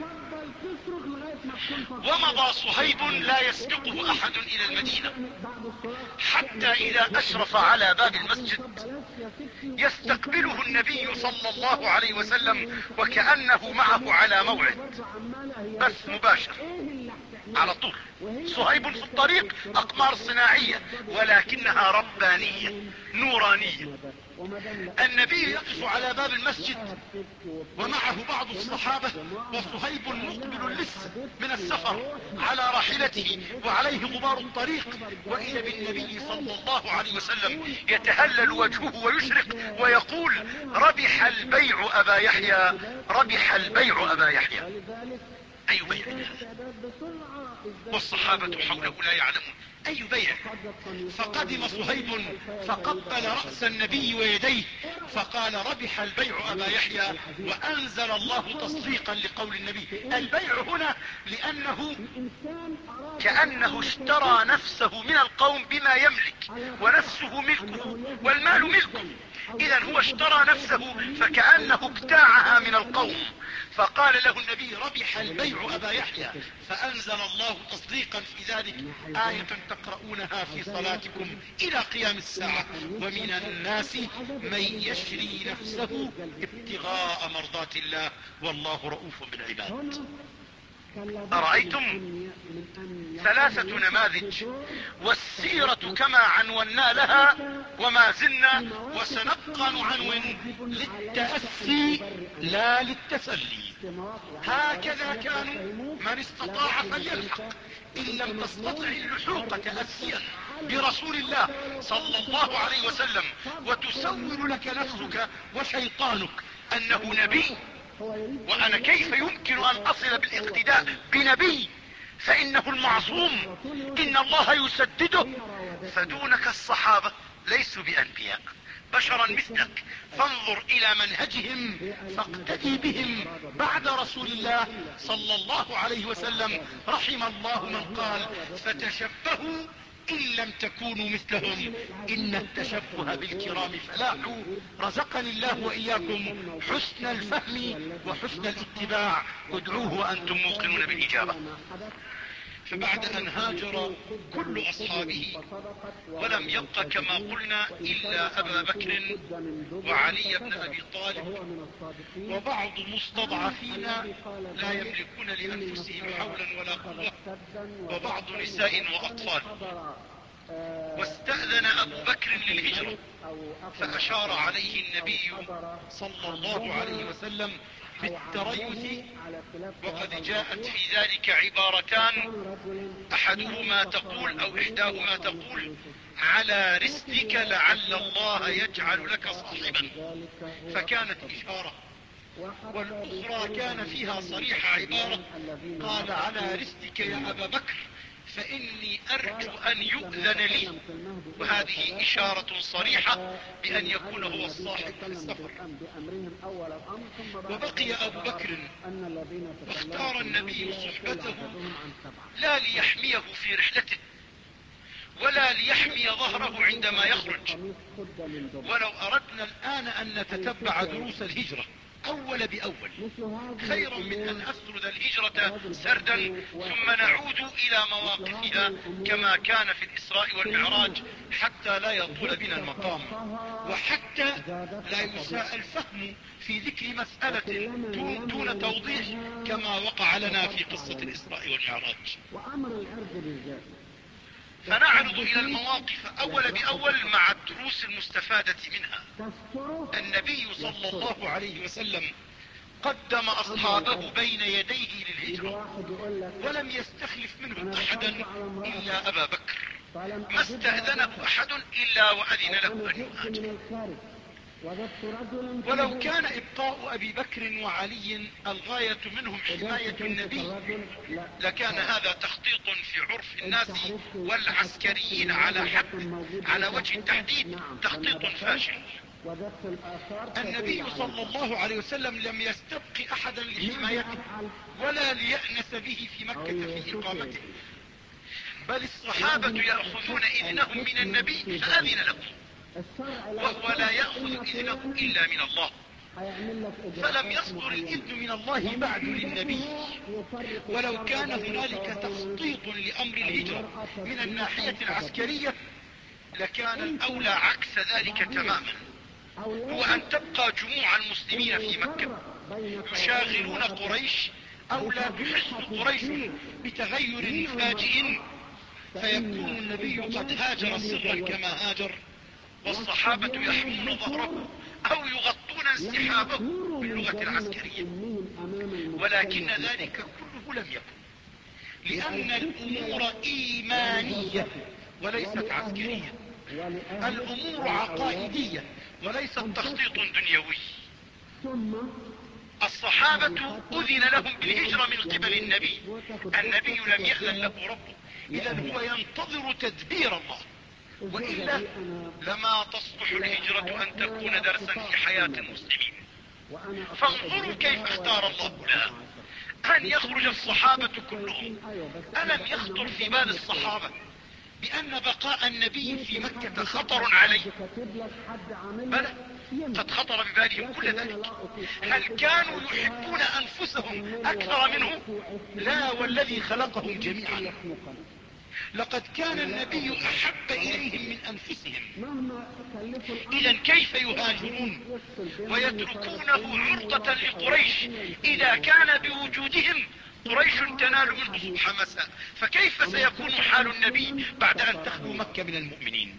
ومضى صهيب لا يسبقه احد الى المدينة، حتى اذا اشرف على باب المسجد يستقبله النبي صلى الله عليه وسلم وكأنه معه على موعد، بث مباشر على طول. صهيب في الطريق اقمار صناعية ولكنها ربانية نورانية. النبي يقف على باب المسجد ومعه بعض الصحابة، وصهيب مقبل لسه من السفر على راحلته وعليه غبار الطريق، واذا بالنبي صلى الله عليه وسلم يتهلل وجهه ويشرق ويقول ربح البيع ابا يحيى، ربح البيع ابا يحيى. اي بيع هذا؟ والصحابة حوله لا يعلمون اي بيع. فقدم صهيب فقبل رأس النبي ويديه فقال ربح البيع ابا يحيى، وانزل الله تصديقا لقول النبي. البيع هنا لانه كأنه اشترى نفسه من القوم بما يملك، ونفسه ملكه والمال ملكه، اذا هو اشترى نفسه فكأنه ابتاعها من القوم. فقال له النبي ربح البيع ابا يحيى، فانزل الله تصديقا في ذلك آية تقرؤونها في صلاتكم الى قيام الساعة، ومن الناس من يشري نفسه ابتغاء مرضات الله والله رؤوف بالعباد. أرأيتم ثلاثة نماذج، والسيرة كما عنونا لها وما زلنا وسنبقى نعنون للتأسي لا للتسلي. هكذا كانوا، من استطاع فليلحق، ان لم تستطع اللحوق تأسيا برسول الله صلى الله عليه وسلم وتسول لك نفسك وشيطانك انه نبي، وانا كيف يمكن ان اصل بالاقتداء بنبي فانه المعصوم ان الله يسدده، فدونك الصحابة ليسوا بانبياء، بشرا مثلك، فانظر الى منهجهم فاقتدي بهم بعد رسول الله صلى الله عليه وسلم. رحم الله من قال فتشبهوا ان لم تكونوا مثلهم ان التشبه بالكرام فلاح. رزقني الله واياكم حسن الفهم وحسن الاتباع، ادعوه وانتم موقنون بالاجابة. فبعد ان هاجر كل اصحابه ولم يبق كما قلنا الا ابا بكر وعلي بن ابي طالب وبعض المستضعفين لا يملكون لانفسهم حولا ولا قوة، وبعض نساء واطفال. واستأذن ابو بكر للهجرة فاشار عليه النبي صلى الله عليه وسلم بالتريث، وقد جاءت في ذلك عبارتان، احدهما تقول او احداهما تقول على رسلك لعل الله يجعل لك صاحبا، فكانت اشارة، والاخرى كان فيها صريحة عبارة قال على رسلك يا ابا بكر فاني ارجو ان يؤذن لي، وهذه اشارة صريحة بان يكون هو الصاحب في السفر. وبقي ابو بكر واختار النبي صحبته لا ليحميه في رحلته ولا ليحمي ظهره عندما يخرج. ولو أردنا الآن أن نتتبع دروس الهجرة أول بأول خير من أن أسرد الهجرة سردا ثم نعود إلى مواقفها كما كان في الإسراء والمعراج حتى لا يطول بنا المقام، وحتى لا يساء الفهم في ذكر مسألة دون توضيح كما وقع لنا في قصة الإسراء والمعراج. فنعرض إلى المواقف أول بأول مع الدروس المستفادة منها. النبي صلى الله عليه وسلم قدم أصحابه بين يديه للهجرة ولم يستخلف منهم أحدا إلا أبا بكر، ما استأذنه أحد إلا وأذن له أن يهاجر. ولو كان إبقاء أبي بكر وعلي الغاية منهم حماية النبي لكان هذا تخطيط في عرف الناس والعسكريين على حد على وجه التحديد تخطيط فاشل. النبي صلى الله عليه وسلم لم يستبق أحدا لحمايته ولا ليأنس به في مكة في إقامته، بل الصحابة يأخذون إذنهم من النبي فأذن لهم، وهو لا يأخذ إذنه إلا من الله. فلم يصدر الإذن من الله بعد للنبي. ولو كان هنالك تخطيط لأمر الهجرة من الناحية العسكرية لكان الأولى عكس ذلك تماما، هو أن تبقى جموع المسلمين في مكة يشاغلون قريش أو لا تحس قريش بتغير مفاجئ فيكون النبي قد هاجر سرا كما هاجر والصحابة يحمون ظهره أو يغطون انسحابه باللغة العسكرية. ولكن ذلك كله لم يكن، لأن الأمور إيمانية وليست عسكرية، الأمور عقائدية وليست تخطيط دنيوي. الصحابة أذن لهم بالهجرة من قبل النبي، النبي لم يأذن له ربه، إذن هو ينتظر تدبير الله، وإلا لما تصلح الهجرة أن تكون درسا في حياة المسلمين. فانظروا كيف اختار الله لها أن يخرج الصحابة كلهم. ألم يخطر في بال الصحابة بأن بقاء النبي في مكة خطر عليه؟ بلى، قد خطر ببالهم كل ذلك. هل كانوا يحبون أنفسهم أكثر منه؟ لا، والذي خلقهم جميعا. لقد كان النبي أحب إليهم من أنفسهم. إذن كيف يهاجرون ويتركونه عرضة لقريش إذا كان بوجودهم قريش تنال منه صبح مساء؟ فكيف سيكون حال النبي بعد أن تخلو مكة من المؤمنين؟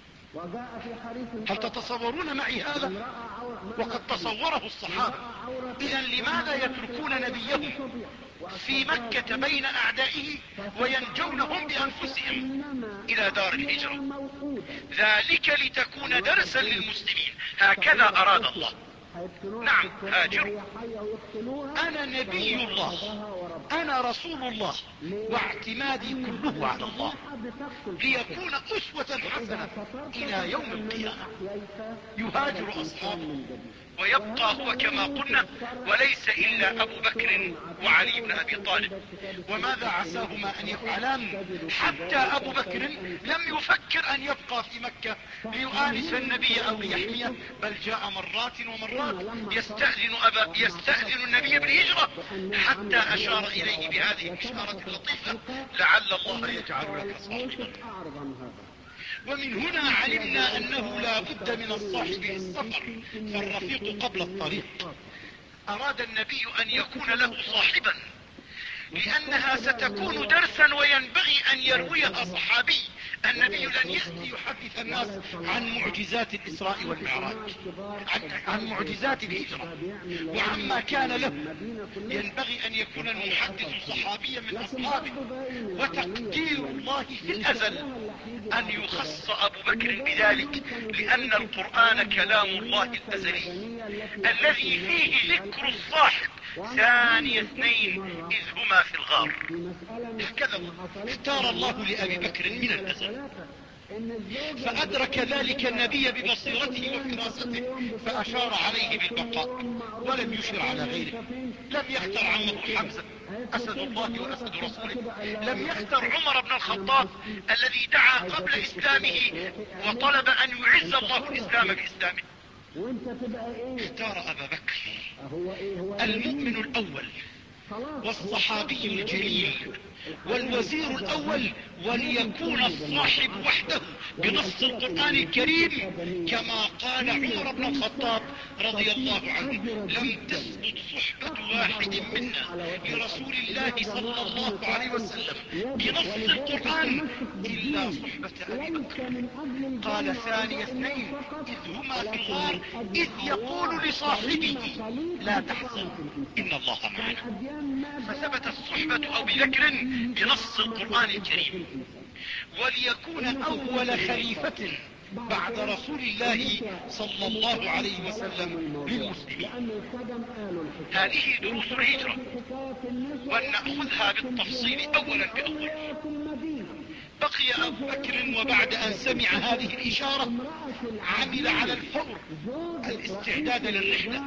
هل تتصورون معي هذا؟ وقد تصوره الصحابة. إذن لماذا يتركون نبيهم في مكة بين أعدائه وينجون هم بأنفسهم إلى دار الهجرة؟ ذلك لتكون درسا للمسلمين، هكذا أراد الله. نعم، هاجروا، أنا نبي الله، أنا رسول الله، واعتمادي كله على الله ليكون أسوة حسنة إلى يوم القيامة. يهاجر أصحابه ويبقى هو كما قلنا وليس إلا أبو بكر وعلي بن أبي طالب. وماذا عساهما أن يفعلان؟ حتى أبو بكر لم يفكر أن يبقى في مكة ليؤانس النبي أو ليحميه، بل جاء مرات ومرات يستأذن, أبا يستأذن النبي بالهجرة حتى أشار إليه بهذه الإشارة اللطيفة: لعل الله يجعل لك صاحبا. ومن هنا علمنا أنه لا بد من الصاحب في السفر، فالرفيق قبل الطريق. أراد النبي أن يكون له صاحبا لأنها ستكون درسا وينبغي أن يرويها صحابي. النبي لن يأتي يحدث الناس عن معجزات الإسراء والمعراج، عن, عن معجزات الهجرة وعما كان له. ينبغي أن يكون المحدث صحابيا من أصحابه. وتقدير الله في الأزل أن يخص أبو بكر بذلك، لأن القرآن كلام الله الأزلي الذي فيه ذكر الصاحب ثاني اثنين إذ هما في الغار. هكذا اختار الله لأبي بكر من الأزل. فأدرك ذلك النبي ببصيرته وفراسته فأشار عليه بالبقاء ولم يشر على غيره. لم يختر عمه حمزة أسد الله وأسد رسوله، لم يختر عمر بن الخطاب الذي دعا قبل إسلامه وطلب أن يعز الله الإسلام بإسلامه. اختار أبا بكر المؤمن الأول والصحابي الجليل والوزير الأول، وليكون الصاحب وحده بنص القرآن الكريم كما قال عمر بن الخطاب رضي الله عنه: لم تثبت صحبة واحد منا لرسول الله صلى الله عليه وسلم بنص القرآن إلا صحبة أبي بكر. قال: ثاني اثنين إذ هما في الغار إذ يقول لصاحبه لا تحزن إن الله معنا. فثبتت صحبة أبي بكر بنص القرآن الكريم. وليكون أول خليفة بعد رسول الله صلى الله عليه وسلم للمسلمين. هذه دروس الهجرة ولنأخذها بالتفصيل أولا بأول. بقي أبو بكر وبعد أن سمع هذه الإشارة عمل على الفور الاستعداد للرحلة،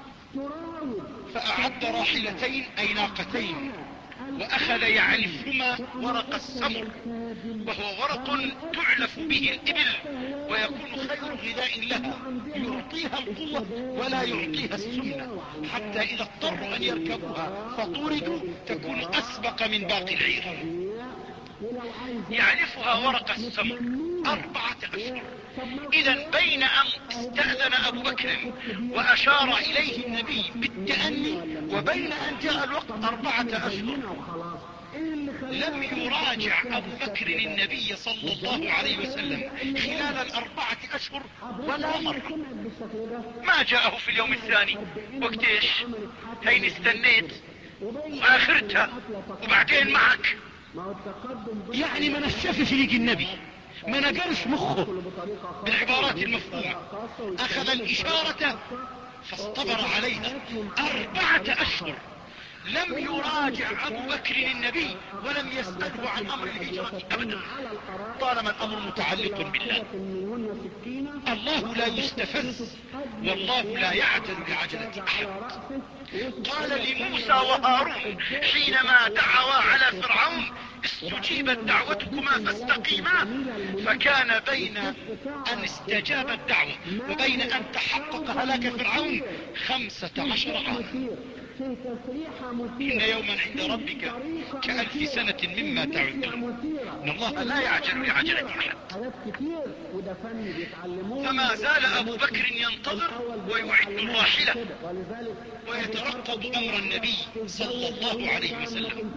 فأعد راحلتين أي ناقتين وأخذ يعلفهما ورق السمر، وهو ورق تعلف به الإبل ويكون خير غذاء لها، يعطيها القوة ولا يعطيها السمنة، حتى إذا اضطروا أن يركبوها فطوردوا تكون أسبق من باقي العير. يعرفها ورق السمر أربعة أشهر. إذا بين أن استأذن أبو بكر وأشار إليه النبي بالتأني وبين أن جاء الوقت أربعة أشهر لم يراجع أبو بكر النبي صلى الله عليه وسلم خلال الأربعة أشهر ولا مرة. ما جاءه في اليوم الثاني وقت ايش هين استنيت وآخرتها وبعدين معك، يعني ما نشفش ليك النبي، ما نقرش مخه بالعبارات المفهومة، أخذ الإشارة فاصطبر عليها أربعة أشهر. لم يراجع أبو بكر النبي ولم يسأله عن أمر الهجرة أبدا، طالما الأمر متعلق بالله. الله لا يستفز والله لا يعجل بعجلة أحد. قال لموسى وهارون حينما دعوا على فرعون: استجيبت دعوتكما فاستقيما. فكان بين أن استجاب الدعوة وبين أن تحقق هلاك فرعون خمسة عشر عاما. إن يوما عند ربك كألف سنة مما تعدون. إن الله لا يعجل بعجلة أحد. فما زال أبو بكر ينتظر ويعد الراحلة ويترقب أمر النبي صلى الله عليه وسلم.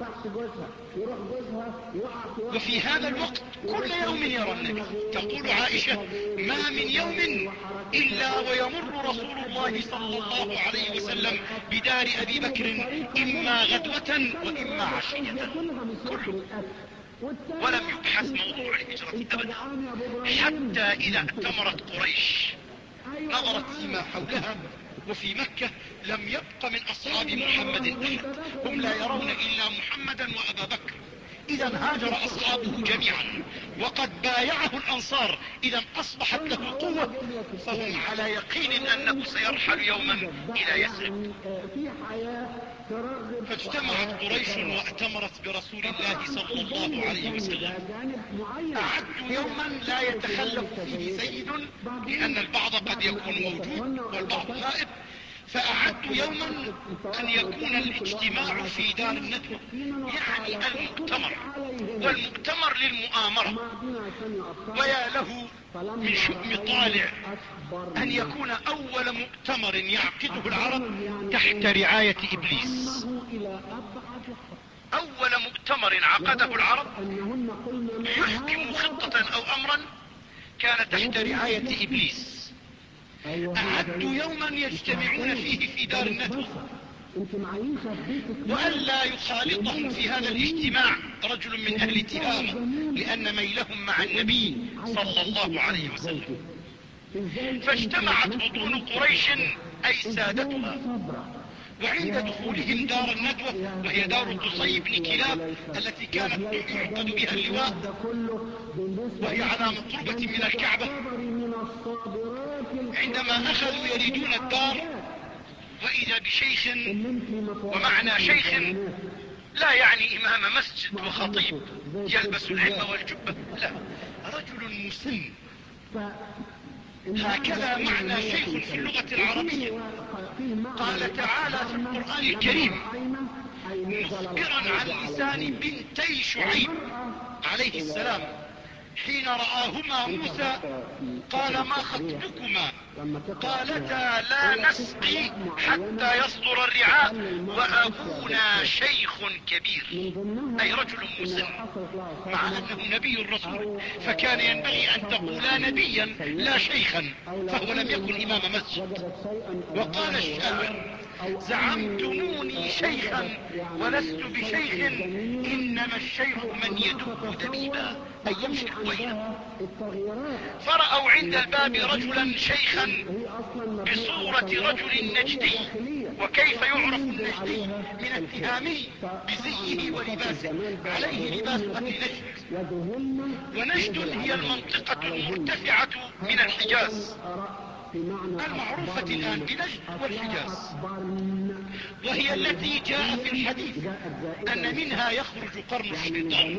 وفي هذا الوقت كل يوم يرى النبي. تقول عائشة: ما من يوم إلا ويمر رسول الله صلى الله عليه وسلم بدار أبي بكر إما غدوة وإما عشية، كله. ولم يبحث موضوع الهجرة أبدا، حتى إذا ائتمرت قريش نظرت فيما حولها وفي مكة لم يبق من أصحاب محمد أحد، هم لا يرون إلا محمدا وأبا بكر. إذا هاجر أصحابه جميعا وقد بايعه الأنصار، إذا أصبحت له قوة، فهم على يقين أنه سيرحل يوما إلى يثرب. فاجتمعت قريش واتمرت برسول الله صلى الله عليه وسلم. أعدوا يوما لا يتخلف فيه زيد، لأن البعض قد يكون موجود والبعض غائب، فأعدوا يوما أن يكون الاجتماع في دار الندوة، يعني المؤتمر، والمؤتمر للمؤامرة. ويا له من شؤم طالع أن يكون أول مؤتمر يعقده العرب تحت رعاية إبليس. أول مؤتمر عقده العرب يحكم خطة أو أمرا كان تحت رعاية إبليس. أعدوا يوما يجتمعون فيه في دار الندوة، وألا يخالطهم في هذا الاجتماع رجل من أهل تهامة، لأن ميلهم مع النبي صلى الله عليه وسلم. فاجتمعت بطون قريش أي سادتها وعند دخولهم دار الندوة، وهي دار قصي بن كلاب التي كانت يعقد بها اللواء وهي على مقربة من الكعبة، عندما أخذوا يريدون الدار وإذا بشيخ، ومعنى شيخ لا يعني إمام مسجد وخطيب يلبس العمة والجبة، لا، رجل مسن. هكذا معنى شيخ في اللغة العربية. قال تعالى في القرآن الكريم مخبرا عن لسان بنتي شعيب عليه السلام حين رآهما موسى قال ما خطبكما قالتا لا نسقي حتى يصدر الرعاء وأبونا شيخ كبير، أي رجل مسن، مع أنه نبي الرسول، فكان ينبغي أن تقولا نبيا لا شيخا، فهو لم يكن إمام مسجد. وقال الشاعر زعمتموني شيخا ولست بشيخ إنما الشيخ من يدب دبيبا، أي يمشي طويلا. فرأوا عند الباب رجلا شيخا بصورة رجل نجدي. وكيف يعرف النجدي؟ من التهامي بزيه ولباسه، عليه لباس أهل نجد، ونجد هي المنطقة المرتفعة من الحجاز المعروفة الآن بنجد والحجاز، وهي التي جاء في الحديث أن منها يخرج قرن الشيطان.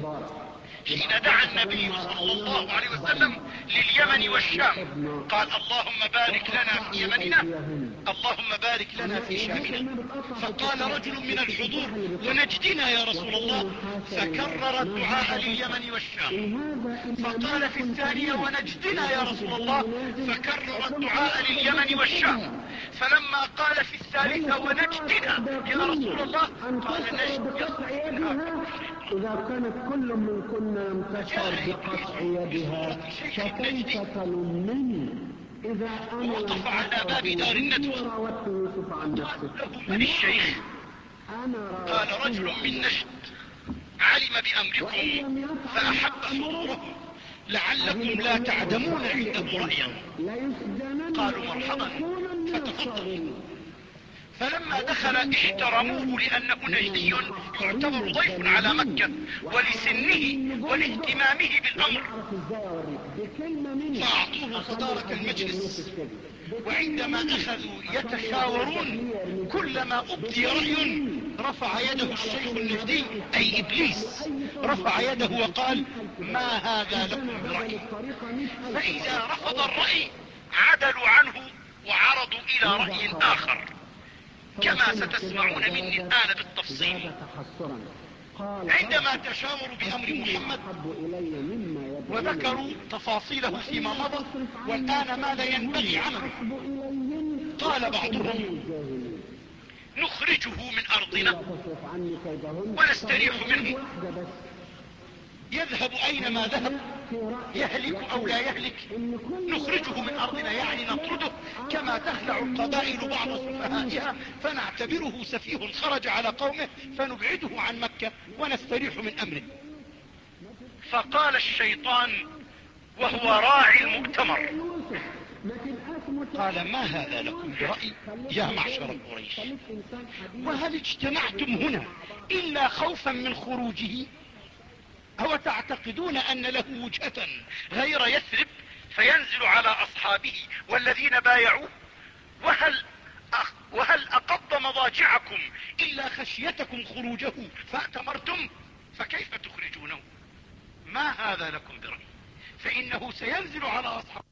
حين دعا النبي صلى الله عليه وسلم لليمن والشام قال اللهم بارك لنا في يمننا، اللهم بارك لنا في شامنا. فقال رجل من الحضور ونجدنا يا رسول الله، فكرر الدعاء لليمن والشام. فقال في الثانية ونجدنا يا رسول الله، فكرر الدعاء لليمن والشام. فلما قال في الثالثة ونجدنا يا رسول الله قال نجد إذا كانت كل من كنا يمتشر بقطع يدها فكيف تلمني إذا أنا وقف على باب دار الندوة. وراودت يوسف عن نفسه. من الشيخ؟ قال رجل من نجد علم بأمركم فأحب حضوره لعلكم لا تعدمون عنده رأيا. قالوا مرحبا، فتفضل. فلما دخل احترموه لأنه نجدي يعتبر ضيف على مكة ولسنه ولاهتمامه بالأمر، فأعطوه صدارة المجلس. وعندما أخذوا يتشاورون كلما أبدي رأي رفع يده الشيخ النجدي أي إبليس، رفع يده وقال ما هذا لكم برأي. فإذا رفض الرأي عدلوا عنه وعرضوا إلى رأي آخر كما ستسمعون مني الآن بالتفصيل. عندما تشاوروا بأمر محمد وذكروا تفاصيله فيما مضى والآن ماذا ينبغي عمله، قال بعضهم نخرجه من أرضنا ونستريح منه، يذهب أينما ذهب، يهلك أو لا يهلك، نخرجه من أرضنا يعني نطرده كما تخلع القبائل بعض سفهائها فنعتبره سفيه خرج على قومه فنبعده عن مكة ونستريح من أمره. فقال الشيطان وهو راعي المؤتمر قال ما هذا لكم برأي يا معشر قريش، وهل اجتمعتم هنا إلا خوفا من خروجه؟ أو تعتقدون أن له وجهة غير يثرب فينزل على أصحابه والذين بايعوه؟ وهل, أخ وهل أقض مضاجعكم إلا خشيتكم خروجه فأتمرتم؟ فكيف تخرجونه؟ ما هذا لكم برأي، فإنه سينزل على أصحابه